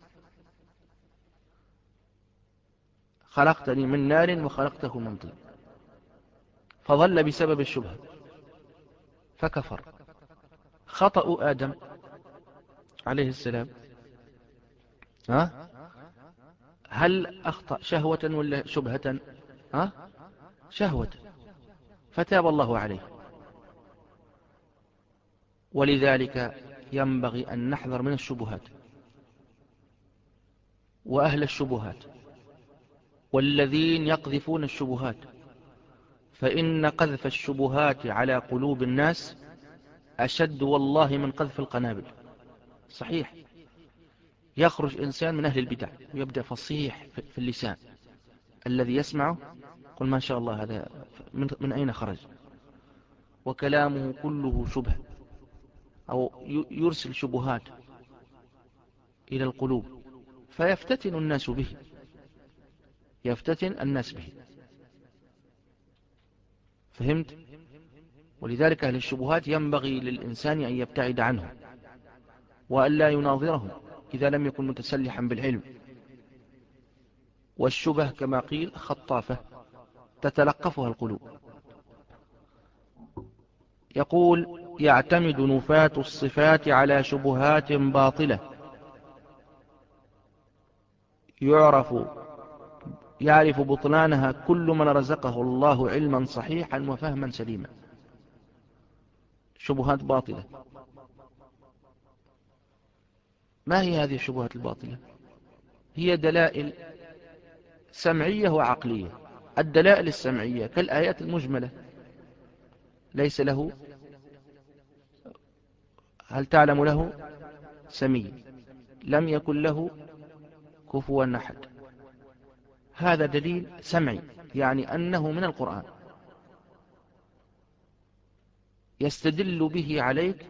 خلقتني من نار وخلقته من طين، فظل بسبب الشبهة فكفر. خطأ آدم عليه السلام ها؟ هل أخطأ شهوة ولا شبهة؟ ها؟ شهوة، فتاب الله عليه. ولذلك ينبغي أن نحذر من الشبهات وأهل الشبهات والذين يقذفون الشبهات، فإن قذف الشبهات على قلوب الناس أشد والله من قذف القنابل. صحيح، يخرج إنسان من أهل البدع ويبدأ فصيح في اللسان، الذي يسمعه قل ما شاء الله هذا من أين خرج، وكلامه كله شبه أو يرسل شبهات إلى القلوب فيفتتن الناس به، يفتتن الناس به. فهمت؟ ولذلك أهل الشبهات ينبغي للإنسان أن يبتعد عنه وأن لا يناظرهم إذا لم يكن متسلحا بالعلم. والشبه كما قيل خطافة تتلقفها القلوب. يقول: يعتمد نفاة الصفات على شبهات باطلة يعرف يعرف بطلانها كل من رزقه الله علما صحيحا وفهما سليما. شبهات باطلة. ما هي هذه الشبهات الباطلة؟ هي دلائل سمعية وعقلية. الدلائل السمعية كالآيات المجملة: ليس له، هل تعلم له سمي، لم يكن له كفوا أحد. هذا دليل سمعي، يعني أنه من القرآن، يستدل به عليك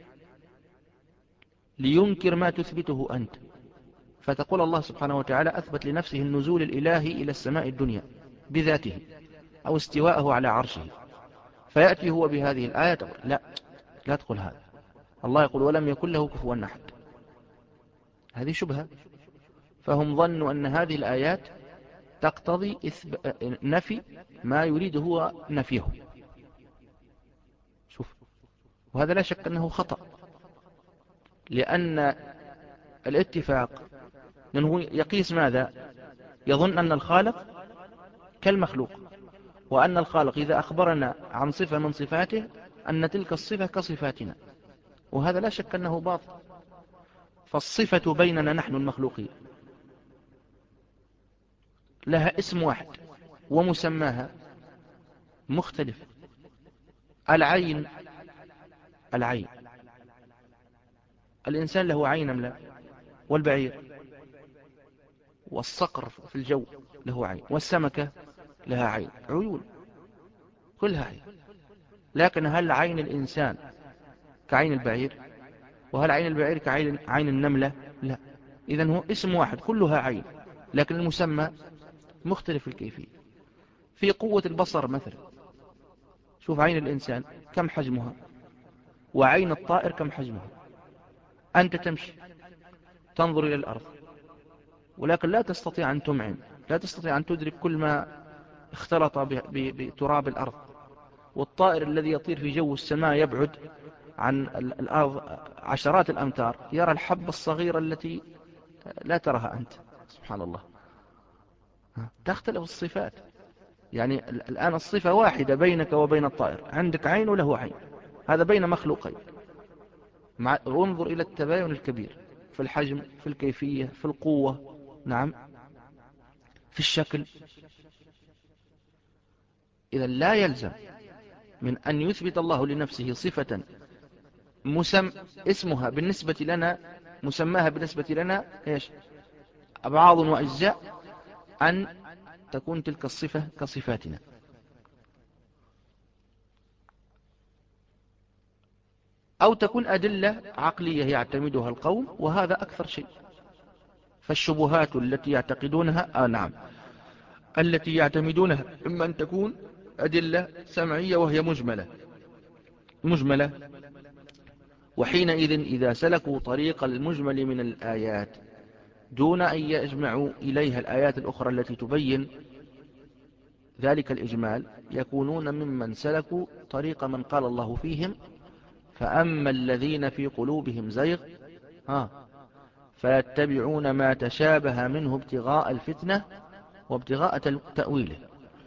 لينكر ما تثبته أنت. فتقول الله سبحانه وتعالى أثبت لنفسه النزول الإلهي إلى السماء الدنيا بذاته أو استواءه على عرشه، فيأتي هو بهذه الآية لا لا تقول هذا. الله يقول ولم يكن له كفوا أحد. هذه شبهة. فهم ظنوا أن هذه الآيات تقتضي نفي ما يريد هو نفيه. شوف، وهذا لا شك أنه خطأ، لأن الاتفاق أنه يقيس ماذا؟ يظن أن الخالق كالمخلوق، وأن الخالق إذا أخبرنا عن صفة من صفاته أن تلك الصفة كصفاتنا، وهذا لا شك أنه باطل. فالصفة بيننا نحن المخلوقين لها اسم واحد ومسماها مختلف. العين، العين الإنسان له عين أم لا؟ والبعير والصقر في الجو له عين، والسمكة لها عين، عيون كلها عين. لكن هل عين الإنسان كعين البعير؟ وهل عين البعير كعين عين النملة؟ لا. إذن هو اسم واحد كلها عين، لكن المسمى مختلف الكيفية. في قوة البصر مثلا، شوف عين الإنسان كم حجمها، وعين الطائر كم حجمها. أنت تمشي تنظر إلى الأرض، ولكن لا تستطيع أن تمعن، لا تستطيع أن تدرك كل ما اختلط بتراب الأرض. والطائر الذي يطير في جو السماء يبعد عن الأرض عشرات الأمتار، يرى الحبة الصغيرة التي لا تراها أنت. سبحان الله. تختلف الصفات. يعني الآن الصفة واحدة بينك وبين الطائر، عندك عين وله عين، هذا بين مخلوقين. مع انظر إلى التباين الكبير في الحجم، في الكيفية، في القوة، نعم، في الشكل. إذا لا يلزم من أن يثبت الله لنفسه صفة مسم اسمها بالنسبة لنا، مسماها بالنسبة لنا إيش؟ أبعاض وأجزاء، أن تكون تلك الصفة كصفاتنا. أو تكون أدلة عقلية يعتمدها القوم، وهذا أكثر شيء. فالشبهات التي يعتقدونها آه نعم التي يعتمدونها إما أن تكون أدلة سمعية وهي مجملة مجملة وحينئذ إذا سلكوا طريق المجمل من الآيات دون أن يجمعوا إليها الآيات الأخرى التي تبين ذلك الإجمال، يكونون ممن سلكوا طريق من قال الله فيهم: فأما الذين في قلوبهم زيغ ها فيتبعون ما تشابه منه ابتغاء الفتنة وابتغاء تأويله،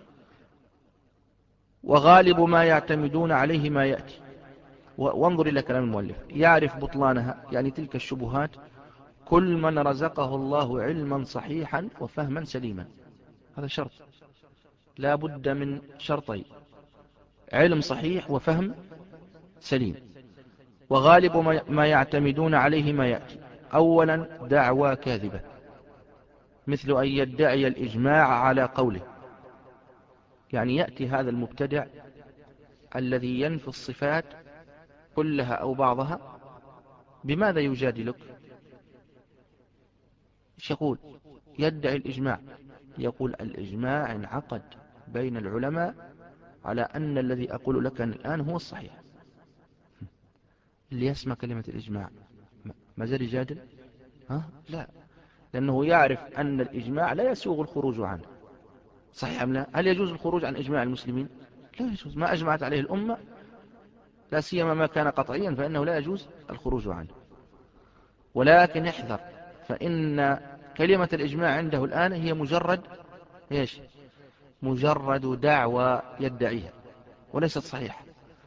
وغالب ما يعتمدون عليه ما يأتي. وانظر إلى كلام المؤلف: يعرف بطلانها، يعني تلك الشبهات، كل من رزقه الله علما صحيحا وفهما سليما. هذا شرط، لا بد من شرطين: علم صحيح وفهم سليم. وغالب ما يعتمدون عليه ما يأتي. أولا دعوى كاذبة، مثل أن يدعي الإجماع على قوله. يعني يأتي هذا المبتدع الذي ينفي الصفات كلها أو بعضها، بماذا يجادلك؟ ايش يقول؟ يدعي الإجماع، يقول: الإجماع انعقد بين العلماء على أن الذي أقول لك الآن هو الصحيح. اللي يسمع كلمة الإجماع ما زال يجادل؟ ها؟ لا، لأنه يعرف أن الإجماع لا يسوغ الخروج عنه. صحيح أم لا؟ هل يجوز الخروج عن إجماع المسلمين؟ لا يجوز. ما أجمعت عليه الأمة، لا سيما ما كان قطعيا، فإنه لا يجوز الخروج عنه. ولكن احذر، فإن كلمة الإجماع عنده الآن هي مجرد إيش؟ مجرد دعوى يدعيها وليست صحيحة.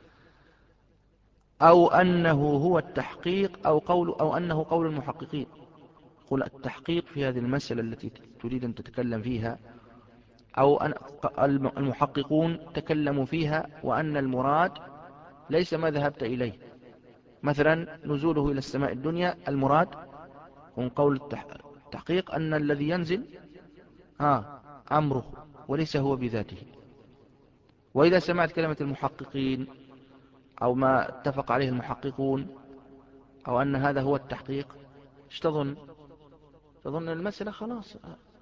أو أنه هو التحقيق، أو قول أو أنه قول المحققين. قل التحقيق في هذه المسألة التي تريد أن تتكلم فيها، أو أن المحققون تكلموا فيها، وأن المراد ليس ما ذهبت إليه، مثلا نزوله إلى السماء الدنيا، المراد من قول التحقيق أن الذي ينزل آه أمره وليس هو بذاته. وإذا سمعت كلمة المحققين أو ما اتفق عليه المحققون، أو أن هذا هو التحقيق، ايش تظن؟ تظن المسألة خلاص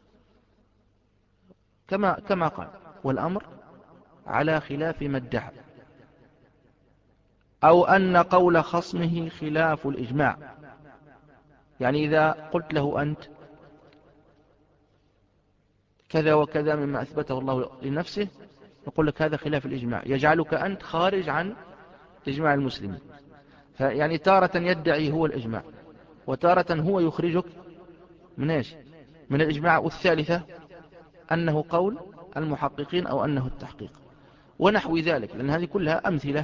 كما كما قال، والأمر على خلاف ما ادعى. أو أن قول خصمه خلاف الإجماع، يعني إذا قلت له أنت كذا وكذا مما أثبته الله لنفسه، يقول لك هذا خلاف الإجماع، يجعلك أنت خارج عن إجماع المسلمين. فيعني تارة يدعي هو الإجماع، وتارة هو يخرجك من إيش؟ من الإجماع. والثالثة أنه قول المحققين أو أنه التحقيق ونحو ذلك، لأن هذه كلها أمثلة.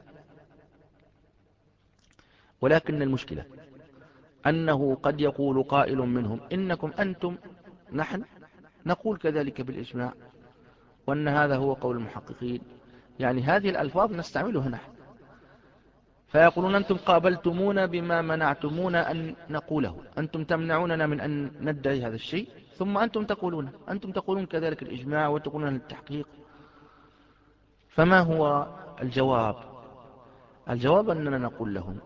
ولكن المشكلة أنه قد يقول قائل منهم: إنكم أنتم نحن نقول كذلك بالإجماع، وأن هذا هو قول المحققين. يعني هذه الألفاظ نستعملها نحن، فيقولون: أنتم قابلتمونا بما منعتمونا أن نقوله، أنتم تمنعوننا من أن ندعي هذا الشيء، ثم أنتم تقولون أنتم تقولون كذلك الإجماع وتقولون التحقيق. فما هو الجواب؟ الجواب أننا نقول لهم: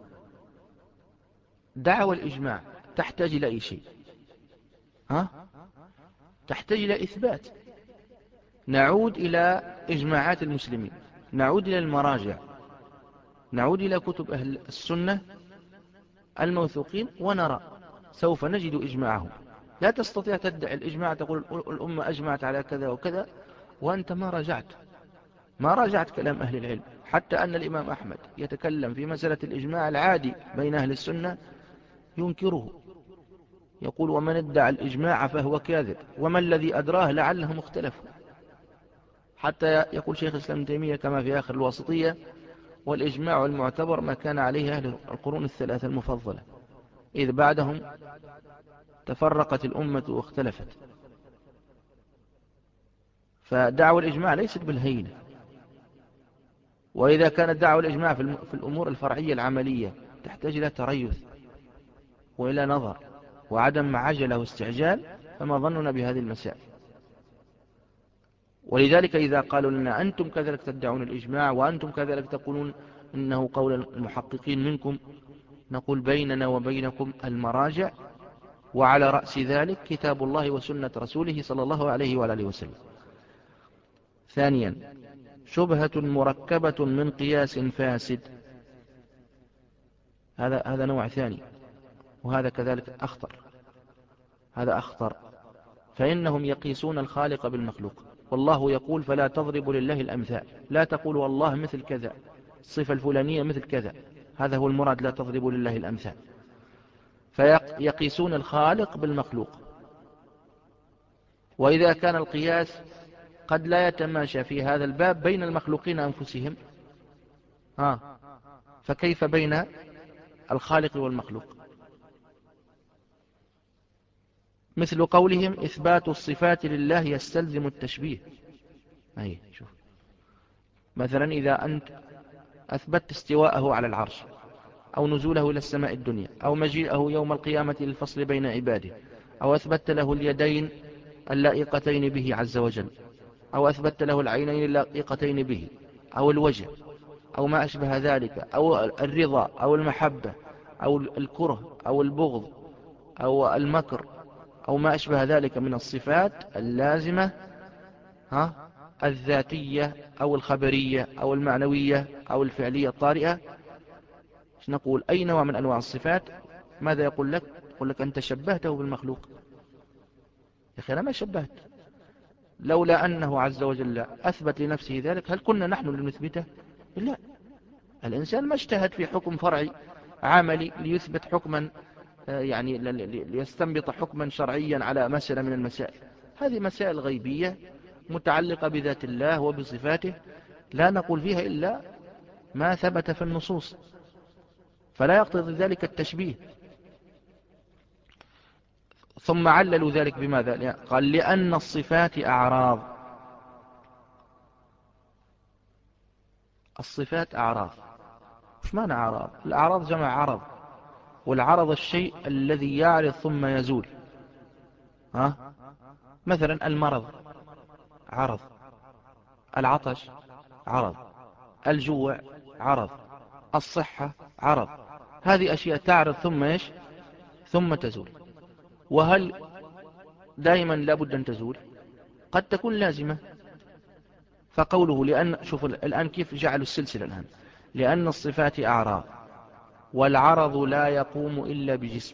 دعوى الإجماع تحتاج إلى أي شيء؟ ها؟ تحتاج إلى إثبات. نعود إلى إجماعات المسلمين، نعود إلى المراجع، نعود إلى كتب أهل السنة الموثوقين، ونرى سوف نجد إجماعهم. لا تستطيع تدعي الإجماع، تقول الأمة أجمعت على كذا وكذا، وأنت ما راجعت ما راجعت كلام أهل العلم. حتى أن الإمام أحمد يتكلم في مسألة الإجماع العادي بين أهل السنة ينكره، يقول ومن ادعى الإجماع فهو كاذب، وما الذي أدراه لعلهم اختلفوا. حتى يقول شيخ الإسلام ابن تيمية كما في آخر الواسطية: والإجماع المعتبر ما كان عليه أهل القرون الثلاثة المفضلة، إذ بعدهم تفرقت الأمة واختلفت. فدعوى الإجماع ليست بالهينة، وإذا كانت دعوى الإجماع في الأمور الفرعية العملية تحتاج إلى تريث وإلى نظر وعدم عجلة واستعجال، فما ظننا بهذه المسائل. ولذلك إذا قالوا لنا أنتم كذلك تدعون الإجماع وأنتم كذلك تقولون إنه قول المحققين منكم، نقول بيننا وبينكم المراجع، وعلى رأس ذلك كتاب الله وسنة رسوله صلى الله عليه وآله وسلم. ثانيا، شبهة مركبة من قياس فاسد، هذا هذا نوع ثاني، وهذا كذلك أخطر. هذا أخطر، فإنهم يقيسون الخالق بالمخلوق، والله يقول فلا تضربوا لله الأمثال، لا تقولوا الله مثل كذا، الصفة الفلانية مثل كذا، هذا هو المراد، لا تضربوا لله الأمثال. فيقيسون الخالق بالمخلوق، وإذا كان القياس قد لا يتماشى في هذا الباب بين المخلوقين أنفسهم، ها فكيف بين الخالق والمخلوق؟ مثل قولهم إثبات الصفات لله يستلزم التشبيه. أي شوف، مثلا إذا أنت أثبت استواءه على العرش، أو نزوله إلى السماء الدنيا، أو مجيئه يوم القيامة للفصل بين عباده، أو أثبت له اليدين اللائقتين به عز وجل، أو أثبت له العينين اللائقتين به، أو الوجه، أو ما أشبه ذلك، أو الرضا أو المحبة أو الكره أو البغض أو المكر أو ما أشبه ذلك من الصفات اللازمة، ها الذاتية أو الخبرية أو المعنوية أو الفعلية الطارئة، نقول أي نوع من أنواع الصفات؟ ماذا يقول لك؟ يقول لك أنت شبهته بالمخلوق. يا أخي أنا ما شبهت، لولا أنه عز وجل أثبت لنفسه ذلك هل كنا نحن لنثبته؟ لا، الإنسان ما اجتهد في حكم فرعي عملي ليثبت حكما، يعني ليستنبط حكما شرعيا على مسألة من المسائل. هذه مسائل غيبية متعلقة بذات الله وبصفاته، لا نقول فيها إلا ما ثبت في النصوص، فلا يقتضي ذلك التشبيه. ثم عللوا ذلك بماذا؟ قال لأن الصفات أعراض. الصفات أعراض. وش معنى أعراض؟ الأعراض جمع عرض، والعرض الشيء الذي يعرض ثم يزول. ها؟ مثلا المرض عرض، العطش عرض، الجوع عرض، الصحة عرض. هذه أشياء تعرض ثم إيش؟ ثم تزول. وهل دائما لابد أن تزول؟ قد تكون لازمة. فقوله لأن، شوف الآن كيف جعلوا السلسلة الآن، لأن الصفات أعراض والعرض لا يقوم إلا بجسم.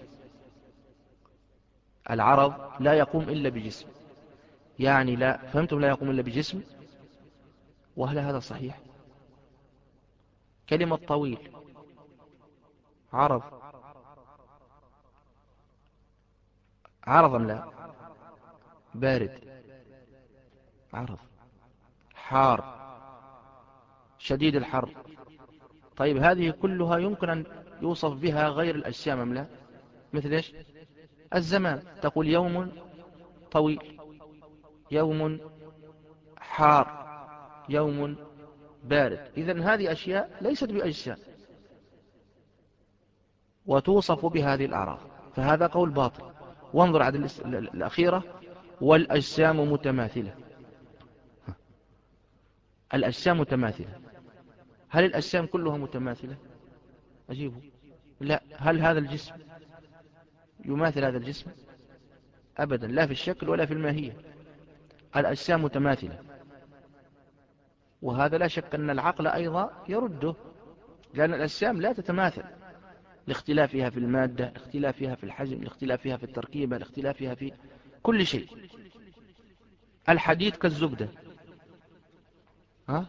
العرض لا يقوم إلا بجسم، يعني لا، فهمتم؟ لا يقوم إلا بجسم. وهل هذا صحيح؟ كلمة طويل عرض، عرض أم لا؟ بارد عرض، حار شديد الحر. طيب هذه كلها يمكن أن يوصف بها غير الأجسام أم لا؟ مثل إيش؟ الزمان، تقول يوم طويل، يوم حار، يوم بارد. إذن هذه أشياء ليست بأجسام وتوصف بهذه الأعراض، فهذا قول باطل. وانظر عدد الأخيرة: والأجسام متماثلة. الأجسام متماثلة، هل الأجسام كلها متماثلة؟ أجيبه لا. هل هذا الجسم يماثل هذا الجسم؟ أبدا، لا في الشكل ولا في الماهية. الأجسام متماثلة، وهذا لا شك أن العقل أيضا يرده، لأن الأجسام لا تتماثل لاختلافها في المادة، لاختلافها في الحجم، لاختلافها في التركيبة، لاختلافها في كل شيء. الحديد كالزبدة، ها؟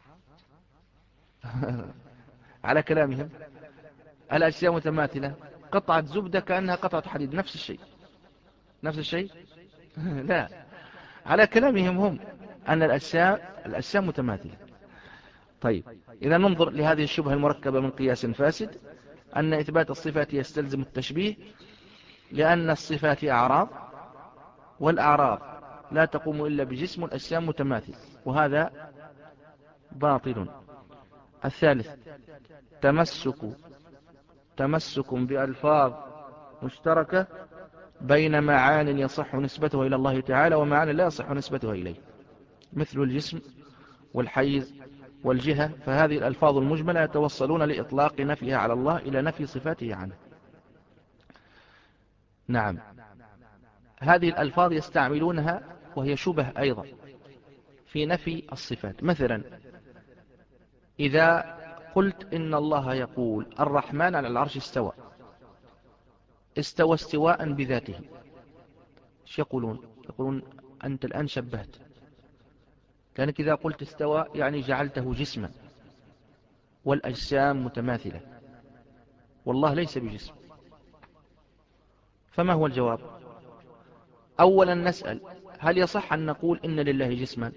على كلامهم الأجسام متماثلة، قطعة زبدة كأنها قطعة حديد، نفس الشيء، نفس الشيء؟ لا، على كلامهم هم أن الأجسام الأجسام متماثلة. طيب، إذا ننظر لهذه الشبهة المركبة من قياس فاسد، أن إثبات الصفات يستلزم التشبيه، لأن الصفات أعراض، والأعراض لا تقوم إلا بجسم، الأجسام متماثل، وهذا باطل. الثالث، تمسك تمسك بألفاظ مشتركة بين معان يصح نسبتها إلى الله تعالى ومعان لا يصح نسبتها إليه، مثل الجسم والحيز والجهة، فهذه الألفاظ المجملة يتوصلون لإطلاق نفيها على الله إلى نفي صفاته عنه. نعم، هذه الألفاظ يستعملونها وهي شبه أيضا في نفي الصفات. مثلا إذا قلت إن الله يقول الرحمن على العرش استوى، استوى استواء بذاته، ايش يقولون؟ يقولون أنت الآن شبهت، لأنك إذا قلت استوى يعني جعلته جسما، والأجسام متماثلة، والله ليس بجسم. فما هو الجواب؟ أولا نسأل، هل يصح أن نقول إن لله جسما؟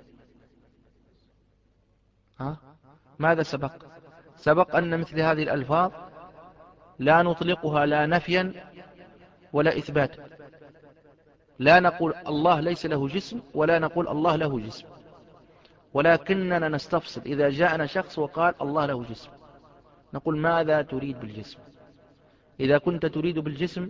ها؟ ماذا سبق؟ سبق أن مثل هذه الألفاظ لا نطلقها لا نفيا ولا إثباتا، لا نقول الله ليس له جسم ولا نقول الله له جسم، ولكننا نستفصل. إذا جاءنا شخص وقال الله له جسم، نقول ماذا تريد بالجسم؟ إذا كنت تريد بالجسم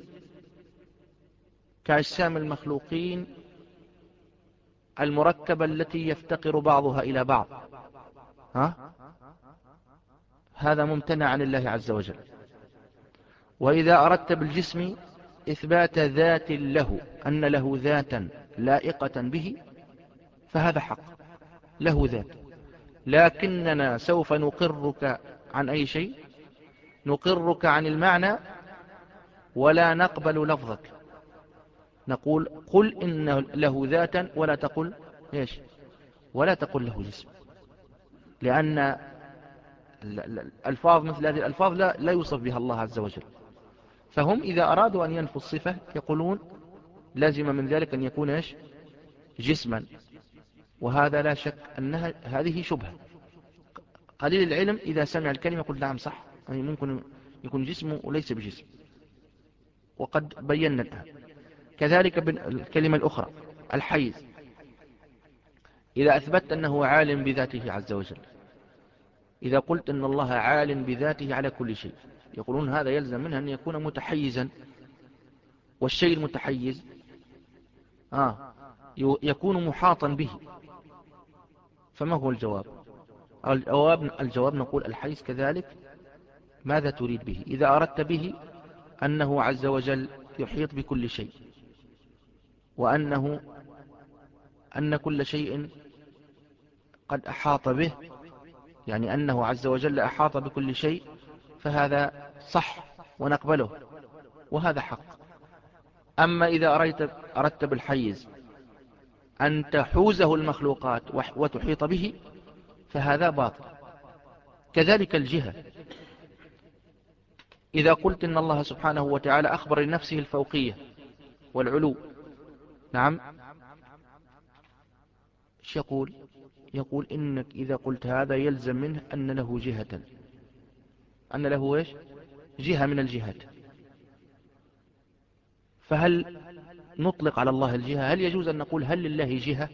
كأجسام المخلوقين المركبة التي يفتقر بعضها إلى بعض، ها؟ هذا ممتنع عن الله عز وجل. وإذا أردت بالجسم إثبات ذات له، أن له ذاتا لائقة به، فهذا حق، له ذات، لكننا سوف نقرك عن أي شيء؟ نقرك عن المعنى ولا نقبل لفظك. نقول قل إن له ذاتا ولا تقل إيش؟ ولا تقل له جسم، لأن الألفاظ مثل هذه الألفاظ لا, لا يوصف بها الله عز وجل. فهم إذا أرادوا أن ينفوا الصفة يقولون لازم من ذلك أن يكون إيش؟ جسما، وهذا لا شك أنها هذه شبهة. قليل العلم إذا سمع الكلمة يقول نعم صح، يعني ممكن يكون جسم وليس بجسم، وقد بينا الآن. كذلك الكلمة الأخرى الحيز، إذا أثبت أنه عالم بذاته عز وجل، إذا قلت أن الله عالم بذاته على كل شيء، يقولون هذا يلزم منه أن يكون متحيزا، والشيء المتحيز آه يكون محاطا به. فما هو الجواب؟ الجواب, الجواب نقول الحيز كذلك ماذا تريد به؟ إذا أردت به أنه عز وجل يحيط بكل شيء، وأنه أن كل شيء قد أحاط به، يعني أنه عز وجل أحاط بكل شيء، فهذا صح ونقبله، وهذا حق. أما إذا أردت, أردت بالحيز أن تحوزه المخلوقات وتحيط به، فهذا باطل. كذلك الجهة، إذا قلت إن الله سبحانه وتعالى أخبر لنفسه الفوقية والعلو، نعم، ايش يقول؟ يقول إنك إذا قلت هذا يلزم منه أن له جهة، أن له إيش؟ جهة من الجهات. فهل نطلق على الله الجهة؟ هل يجوز أن نقول هل لله جهة؟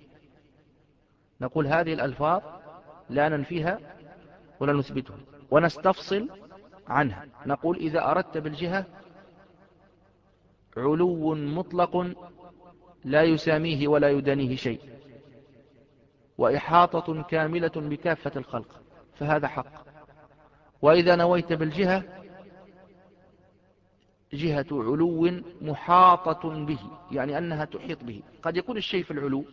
نقول هذه الألفاظ لا ننفيها ولا نثبتها، ونستفصل عنها. نقول إذا أردت بالجهة علو مطلق لا يساميه ولا يدانيه شيء، وإحاطة كاملة بكافة الخلق، فهذا حق. وإذا نويت بالجهة جهة علو محاطة به، يعني أنها تحيط به. قد يكون الشيء في العلو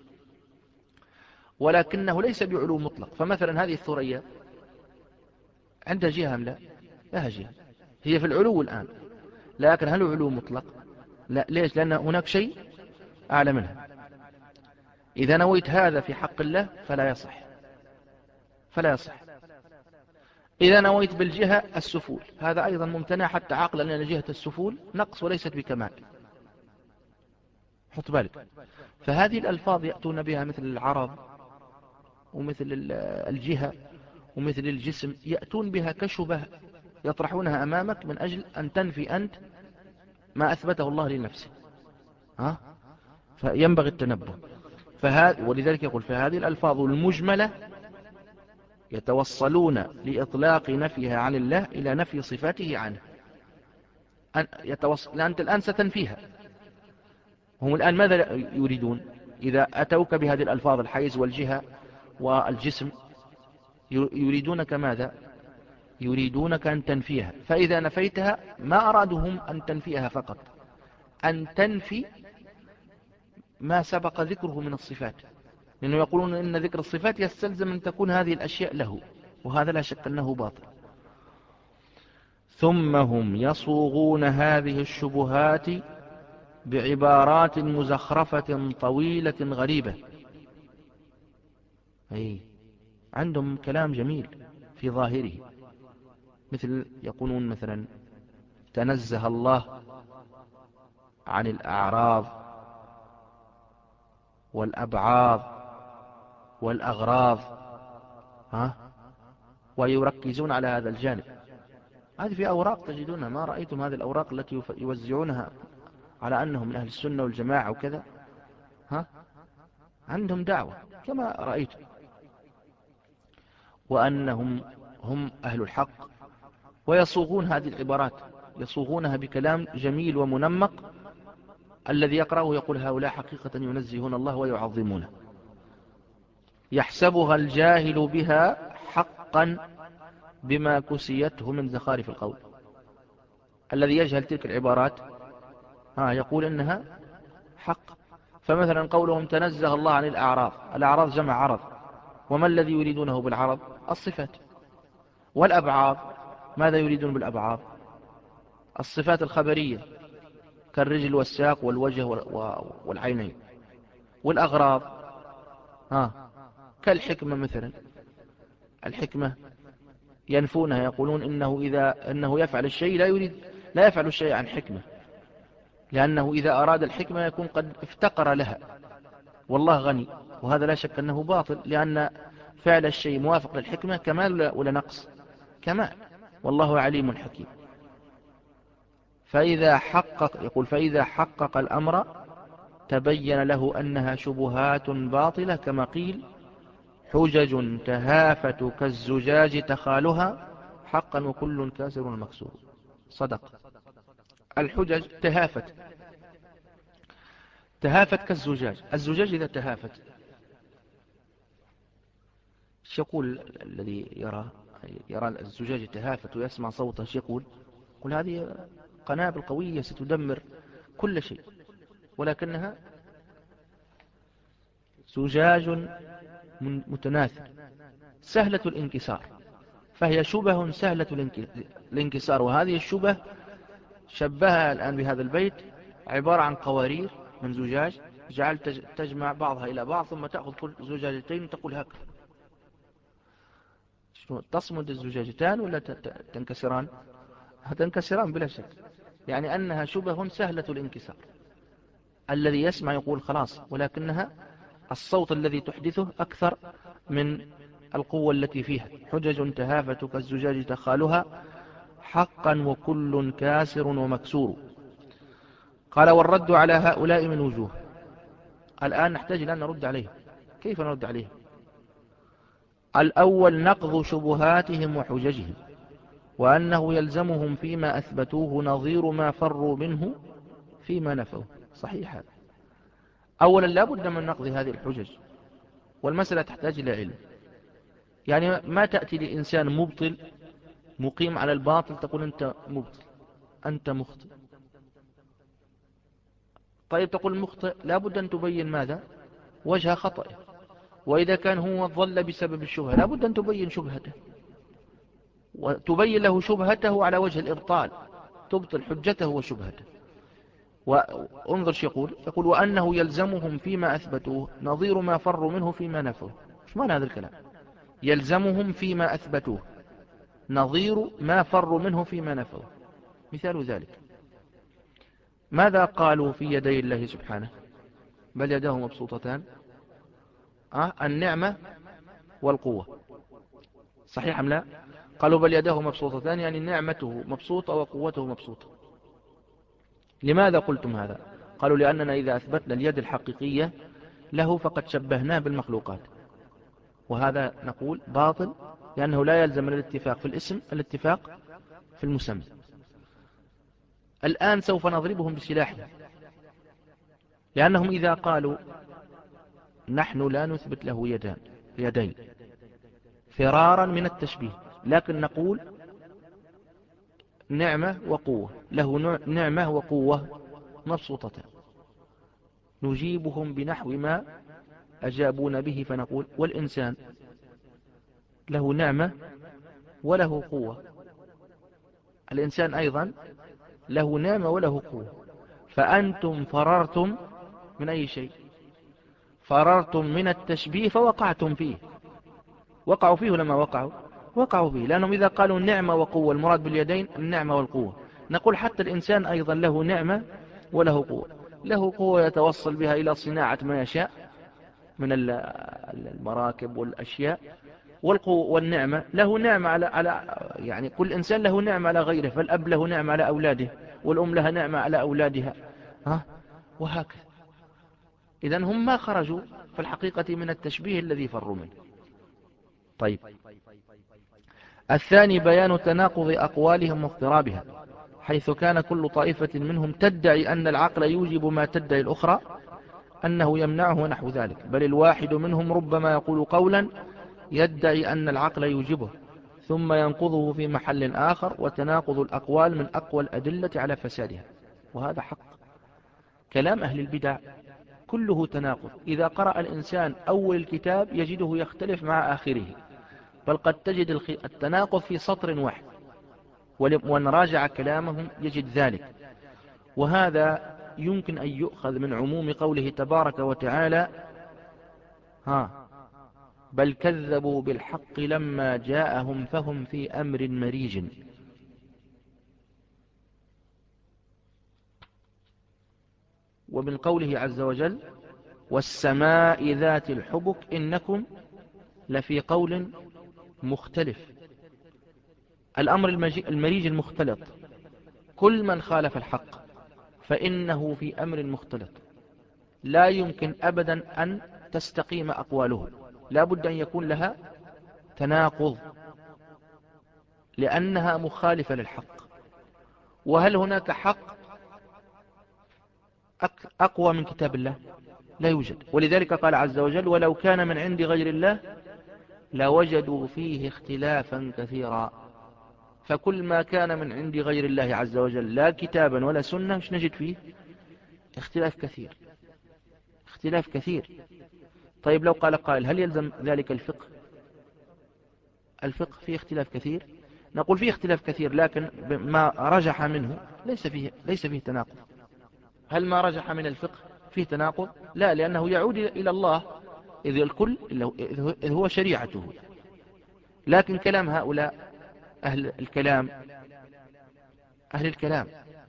ولكنه ليس بعلو مطلق. فمثلا هذه الثريا عندها جهة أم لا؟ لها جهة، هي في العلو الآن، لكن هل علو مطلق؟ لا. ليش؟ لأن هناك شيء أعلى منها. إذا نويت هذا في حق الله فلا يصح، فلا يصح. إذا نويت بالجهة السفول، هذا أيضا ممتنع حتى عقلا، لأن جهة السفول نقص وليست بكمال. حط بالك. فهذه الألفاظ يأتون بها مثل العرض ومثل الجهة ومثل الجسم، يأتون بها كشبه يطرحونها أمامك من أجل أن تنفي أنت ما أثبته الله لنفسه. ها؟ فينبغي التنبه. فهذا ولذلك يقول فهذه الألفاظ المجملة يتوصلون لإطلاق نفيها عن الله إلى نفي صفاته عنه. أن يتوصل أنت الآن ستنفيها. هم الآن ماذا يريدون إذا أتوك بهذه الألفاظ الحيز والجهة والجسم؟ يريدونك ماذا؟ يريدونك أن تنفيها. فإذا نفيتها ما أرادهم أن تنفيها فقط، أن تنفي ما سبق ذكره من الصفات، لأنه يقولون إن ذكر الصفات يستلزم أن تكون هذه الأشياء له، وهذا لا شك أنه باطل. ثم هم يصوغون هذه الشبهات بعبارات مزخرفة طويلة غريبة. أي عندهم كلام جميل في ظاهره، مثل يقولون مثلا تنزه الله عن الأعراض والأبعاض والأغراض، ها؟ ويركزون على هذا الجانب. هذه في أوراق تجدونها، ما رأيتم هذه الأوراق التي يوزعونها على أنهم من أهل السنة والجماعة وكذا؟ ها؟ عندهم دعوة كما رأيتم، وأنهم هم أهل الحق، ويصوغون هذه العبارات، يصوغونها بكلام جميل ومنمق، الذي يقرأه يقول هؤلاء حقيقة ينزهون الله ويعظمونه. يحسبها الجاهل بها حقا بما كسيته من زخارف القول. الذي يجهل تلك العبارات ها يقول إنها حق. فمثلا قولهم تنزه الله عن الأعراض، الأعراض جمع عرض، وما الذي يريدونه بالعرض؟ الصفات. والأبعاض ماذا يريدون بالأبعاض؟ الصفات الخبرية كالرجل والساق والوجه والعينين. والأغراض ها كالحكمة مثلا، الحكمة ينفونها، يقولون إنه إذا أنه يفعل الشيء لا يريد لا يفعل الشيء عن حكمة، لأنه إذا أراد الحكمة يكون قد افتقر لها، والله غني. وهذا لا شك أنه باطل، لأن فعل الشيء موافق للحكمة كمال ولا نقص؟ كمال، والله عليم حكيم. فإذا حقق يقول فإذا حقق الأمر تبين له أنها شبهات باطلة، كما قيل حجج تهافت كالزجاج تخالها حقا وكل كاسر مكسور. صدق. الحجج تهافت، تهافت كالزجاج. الزجاج إذا تهافت، ايش يقول الذي يرى يرى الزجاج تهافت ويسمع صوته؟ ايش يقول؟ يقول هذه قنابل قوية ستدمر كل شيء، ولكنها زجاج متناثر سهلة الانكسار، فهي شبه سهلة الانكسار. وهذه الشبه شبهها الآن بهذا البيت عبارة عن قوارير من زجاج، جعلت تجمع بعضها إلى بعض، ثم تأخذ كل زجاجتين وتقول هكذا. تصمد الزجاجتان ولا تنكسران؟ تنكسران بلا شك، يعني أنها شبه سهلة الانكسار. الذي يسمع يقول خلاص، ولكنها الصوت الذي تحدثه أكثر من القوة التي فيها. حجج تهافت كالزجاج تخالها حقا وكل كاسر ومكسور. قال والرد على هؤلاء من وجوه. الآن نحتاج أن نرد عليهم. كيف نرد عليهم؟ الأول نقض شبهاتهم وحججهم، وأنه يلزمهم فيما أثبتوه نظير ما فروا منه فيما نفوا. صحيح هذا. أولا لا بد من نقض هذه الحجج، والمسألة تحتاج إلى علم. يعني ما تأتي لإنسان مبطل مقيم على الباطل تقول أنت مبطل، أنت مخطئ. طيب تقول مخطئ، لا بد أن تبين ماذا؟ وجه خطئه. وإذا كان هو ضل بسبب الشبهة لا بد أن تبين شبهته، وتبين له شبهته على وجه الإبطال، تبطل حجته وشبهته. وانظر شو يقول يقول وأنه يلزمهم فيما أثبتوه نظير ما فروا منه فيما نفوه. ايش معنى هذا الكلام؟ يلزمهم فيما أثبتوه نظير ما فروا منه فيما نفوه. مثال ذلك ماذا قالوا في يدي الله سبحانه؟ بل يداه مبسوطتان، أه؟ النعمة والقوة، صحيح أم لا؟ قالوا بل يداه مبسوطتان يعني نعمته مبسوطة وقوته مبسوطة. لماذا قلتم هذا؟ قالوا لأننا إذا أثبتنا اليد الحقيقية له فقد شبهناه بالمخلوقات، وهذا نقول باطل، لأنه لا يلزم من الاتفاق في الاسم الاتفاق في المسمى. الآن سوف نضربهم بسلاحهم، لأنهم إذا قالوا نحن لا نثبت له يدان يدين فرارا من التشبيه، لكن نقول نعمة وقوة، له نعمة وقوة مبسوطتان، نجيبهم بنحو ما أجابون به، فنقول والإنسان له نعمة وله قوة، الإنسان أيضا له نعمة وله قوة، فأنتم فررتم من أي شيء؟ فررتم من التشبيه فوقعتم فيه. وقعوا فيه لما وقعوا وقعوا فيه، لأنهم إذا قالوا نعمة وقوة المراد باليدين النعمة والقوة، نقول حتى الإنسان أيضا له نعمة وله قوة، له قوة يتوصل بها إلى صناعة ما يشاء من المراكب والأشياء، والقوة والنعمة له نعمة على على يعني كل إنسان له نعمة على غيره، فالأب له نعمة على أولاده، والأم لها نعمة على أولادها، ها وهكذا. إذن هم ما خرجوا في الحقيقة من التشبيه الذي فروا منه. طيب، الثاني بيان تناقض أقوالهم واضطرابها، حيث كان كل طائفة منهم تدعي أن العقل يوجب ما تدعي الأخرى أنه يمنعه ونحو ذلك، بل الواحد منهم ربما يقول قولا يدعي أن العقل يوجبه ثم ينقضه في محل آخر، وتناقض الأقوال من أقوى الأدلة على فسادها. وهذا حق، كلام أهل البدع كله تناقض. إذا قرأ الإنسان أول الكتاب يجده يختلف مع آخره، بل قد تجد التناقض في سطر واحد، ونراجع كلامهم يجد ذلك. وهذا يمكن أن يؤخذ من عموم قوله تبارك وتعالى ها بل كذبوا بالحق لما جاءهم فهم في أمر مريج. ومن قوله عز وجل والسماء ذات الحبك إنكم لفي قول مختلف. الأمر المريج المختلط، كل من خالف الحق فإنه في أمر مختلط، لا يمكن أبدا أن تستقيم أقواله، لا بد أن يكون لها تناقض لأنها مخالفة للحق. وهل هناك حق أقوى من كتاب الله؟ لا يوجد. ولذلك قال عز وجل ولو كان من عند غير الله لوجدوا فيه اختلافا كثيرا. فكل ما كان من عند غير الله عز وجل لا كتابا ولا سنة مش نجد فيه اختلاف كثير، اختلاف كثير. طيب لو قال قائل هل يلزم ذلك الفقه؟ الفقه فيه اختلاف كثير، نقول فيه اختلاف كثير، لكن ما رجح منه ليس فيه ليس فيه تناقض. هل ما رجح من الفقه فيه تناقض؟ لا، لأنه يعود إلى الله، إذ الكل إذ هو شريعته. لكن كلام هؤلاء أهل الكلام أهل الكلام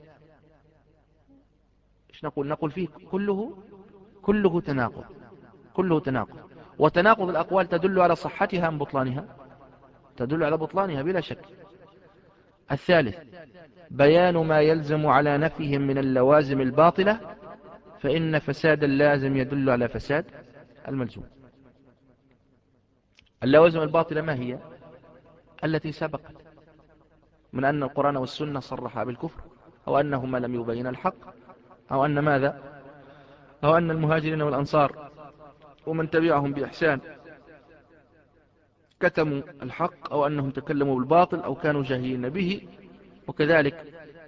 إيش نقول؟ نقول فيه كله كله تناقض، كله تناقض. وتناقض الأقوال تدل على صحتها أم بطلانها؟ تدل على بطلانها بلا شك. الثالث بيان ما يلزم على نفيهم من اللوازم الباطلة، فإن فساد اللازم يدل على فساد الملزوم. اللوازم الباطلة ما هي؟ التي سبقت من أن القرآن والسنة صرحا بالكفر، أو أنهما لم يبين الحق، أو أن ماذا؟ أو أن المهاجرين والأنصار ومن تبعهم بإحسان كتموا الحق، أو أنهم تكلموا بالباطل، أو كانوا جاهلين به. وكذلك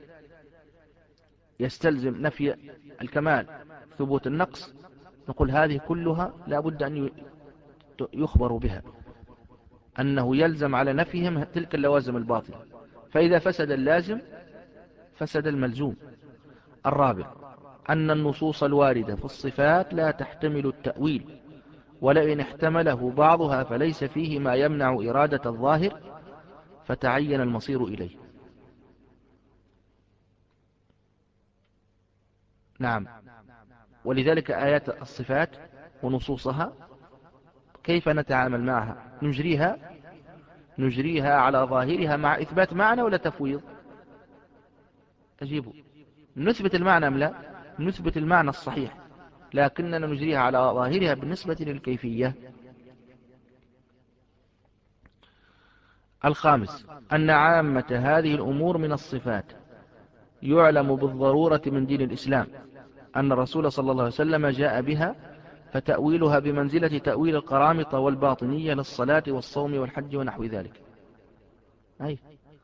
يستلزم نفي الكمال ثبوت النقص. نقول هذه كلها لا بد أن يخبروا بها، أنه يلزم على نفيهم تلك اللوازم الباطلة، فإذا فسد اللازم فسد الملزوم. الرابع أن النصوص الواردة في الصفات لا تحتمل التأويل، ولئن احتمله بعضها فليس فيه ما يمنع إرادة الظاهر فتعين المصير إليه. نعم، ولذلك آيات الصفات ونصوصها كيف نتعامل معها؟ نجريها نجريها على ظاهرها مع إثبات معنى ولا تفويض؟ أجيبوا، نثبت المعنى أم لا؟ نثبت المعنى الصحيح، لكننا نجريها على ظاهرها بالنسبة للكيفية. الخامس أن عامة هذه الأمور من الصفات يعلم بالضرورة من دين الإسلام أن الرسول صلى الله عليه وسلم جاء بها، فتأويلها بمنزلة تأويل القرامطة والباطنية للصلاة والصوم والحج ونحو ذلك. أي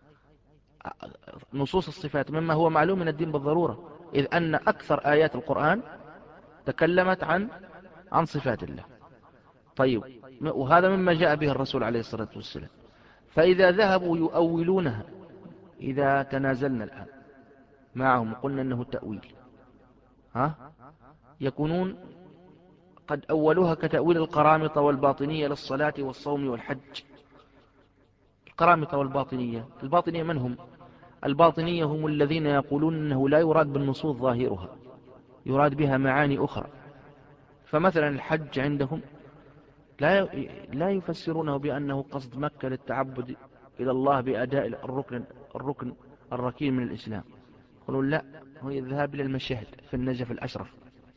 نصوص الصفات مما هو معلوم من الدين بالضرورة، إذ أن أكثر آيات القرآن تكلمت عن عن صفات الله. طيب، وهذا مما جاء به الرسول عليه الصلاة والسلام. فإذا ذهبوا يؤولونها، إذا تنازلنا الآن معهم وقلنا أنه تأويل، ها يكونون قد أولوها كتأويل القرامطة والباطنية للصلاة والصوم والحج. القرامطة والباطنية، الباطنية من هم؟ الباطنية هم الذين يقولون أنه لا يراد بالنصوص ظاهرها، يراد بها معاني أخرى. فمثلا الحج عندهم لا لا يفسرونه بأنه قصد مكة للتعبد إلى الله بأداء الركن الركن الركين من الإسلام. يقولون لا، هو الذهاب إلى المشاهد في النجف الأشرف.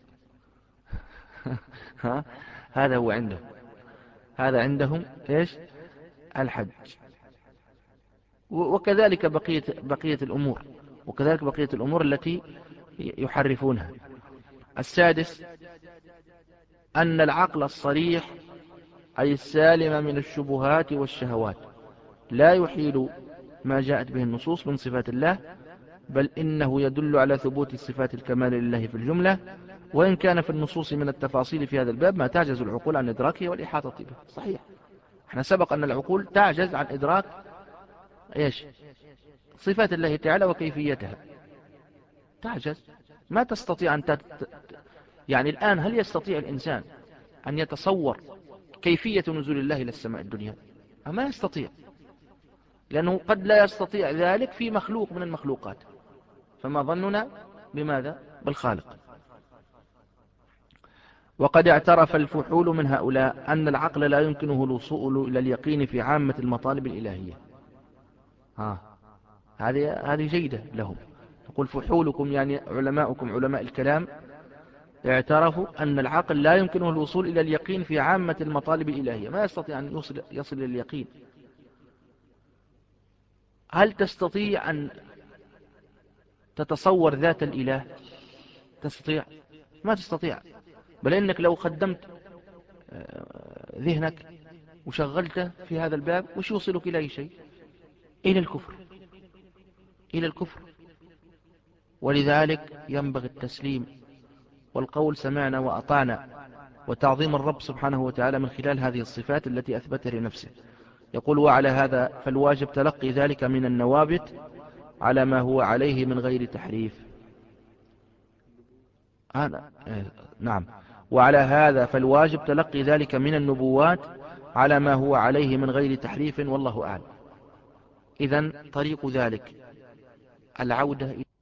ها؟ هذا هو عندهم، هذا عندهم إيش؟ الحج. وكذلك بقية بقية الأمور، وكذلك بقية الأمور التي يحرفونها. السادس أن العقل الصريح أي السالم من الشبهات والشهوات لا يحيل ما جاءت به النصوص من صفات الله، بل إنه يدل على ثبوت صفات الكمال لله في الجملة، وإن كان في النصوص من التفاصيل في هذا الباب ما تعجز العقول عن إدراكه والإحاطة به. صحيح، احنا سبق أن العقول تعجز عن إدراك إيش؟ صفات الله تعالى وكيفيتها، تعجز، ما تستطيع أن تت... يعني الآن هل يستطيع الإنسان أن يتصور كيفية نزول الله إلى السماء الدنيا؟ ما يستطيع، لأنه قد لا يستطيع ذلك في مخلوق من المخلوقات، فما ظننا بماذا؟ بالخالق. وقد اعترف الفحول من هؤلاء أن العقل لا يمكنه الوصول إلى اليقين في عامة المطالب الإلهية. ها، هذه هذه جيدة لهم. تقول فحولكم يعني علماؤكم علماء الكلام اعترفوا أن العقل لا يمكنه الوصول إلى اليقين في عامة المطالب الإلهية، ما يستطيع أن يصل, يصل إلى اليقين. هل تستطيع أن تتصور ذات الإله؟ تستطيع؟ ما تستطيع. بل إنك لو قدمت ذهنك وشغلته في هذا الباب وش يوصلك إلى أي شيء؟ إلى الكفر، إلى الكفر. ولذلك ينبغي التسليم والقول سمعنا وأطعنا، وتعظيم الرب سبحانه وتعالى من خلال هذه الصفات التي أثبتها لنفسه. يقول وعلى هذا فالواجب تلقي ذلك من النوابت على ما هو عليه من غير تحريف. هذا نعم، وعلى هذا فالواجب تلقي ذلك من النبوات على ما هو عليه من غير تحريف، والله أعلم. إذن طريق ذلك العودة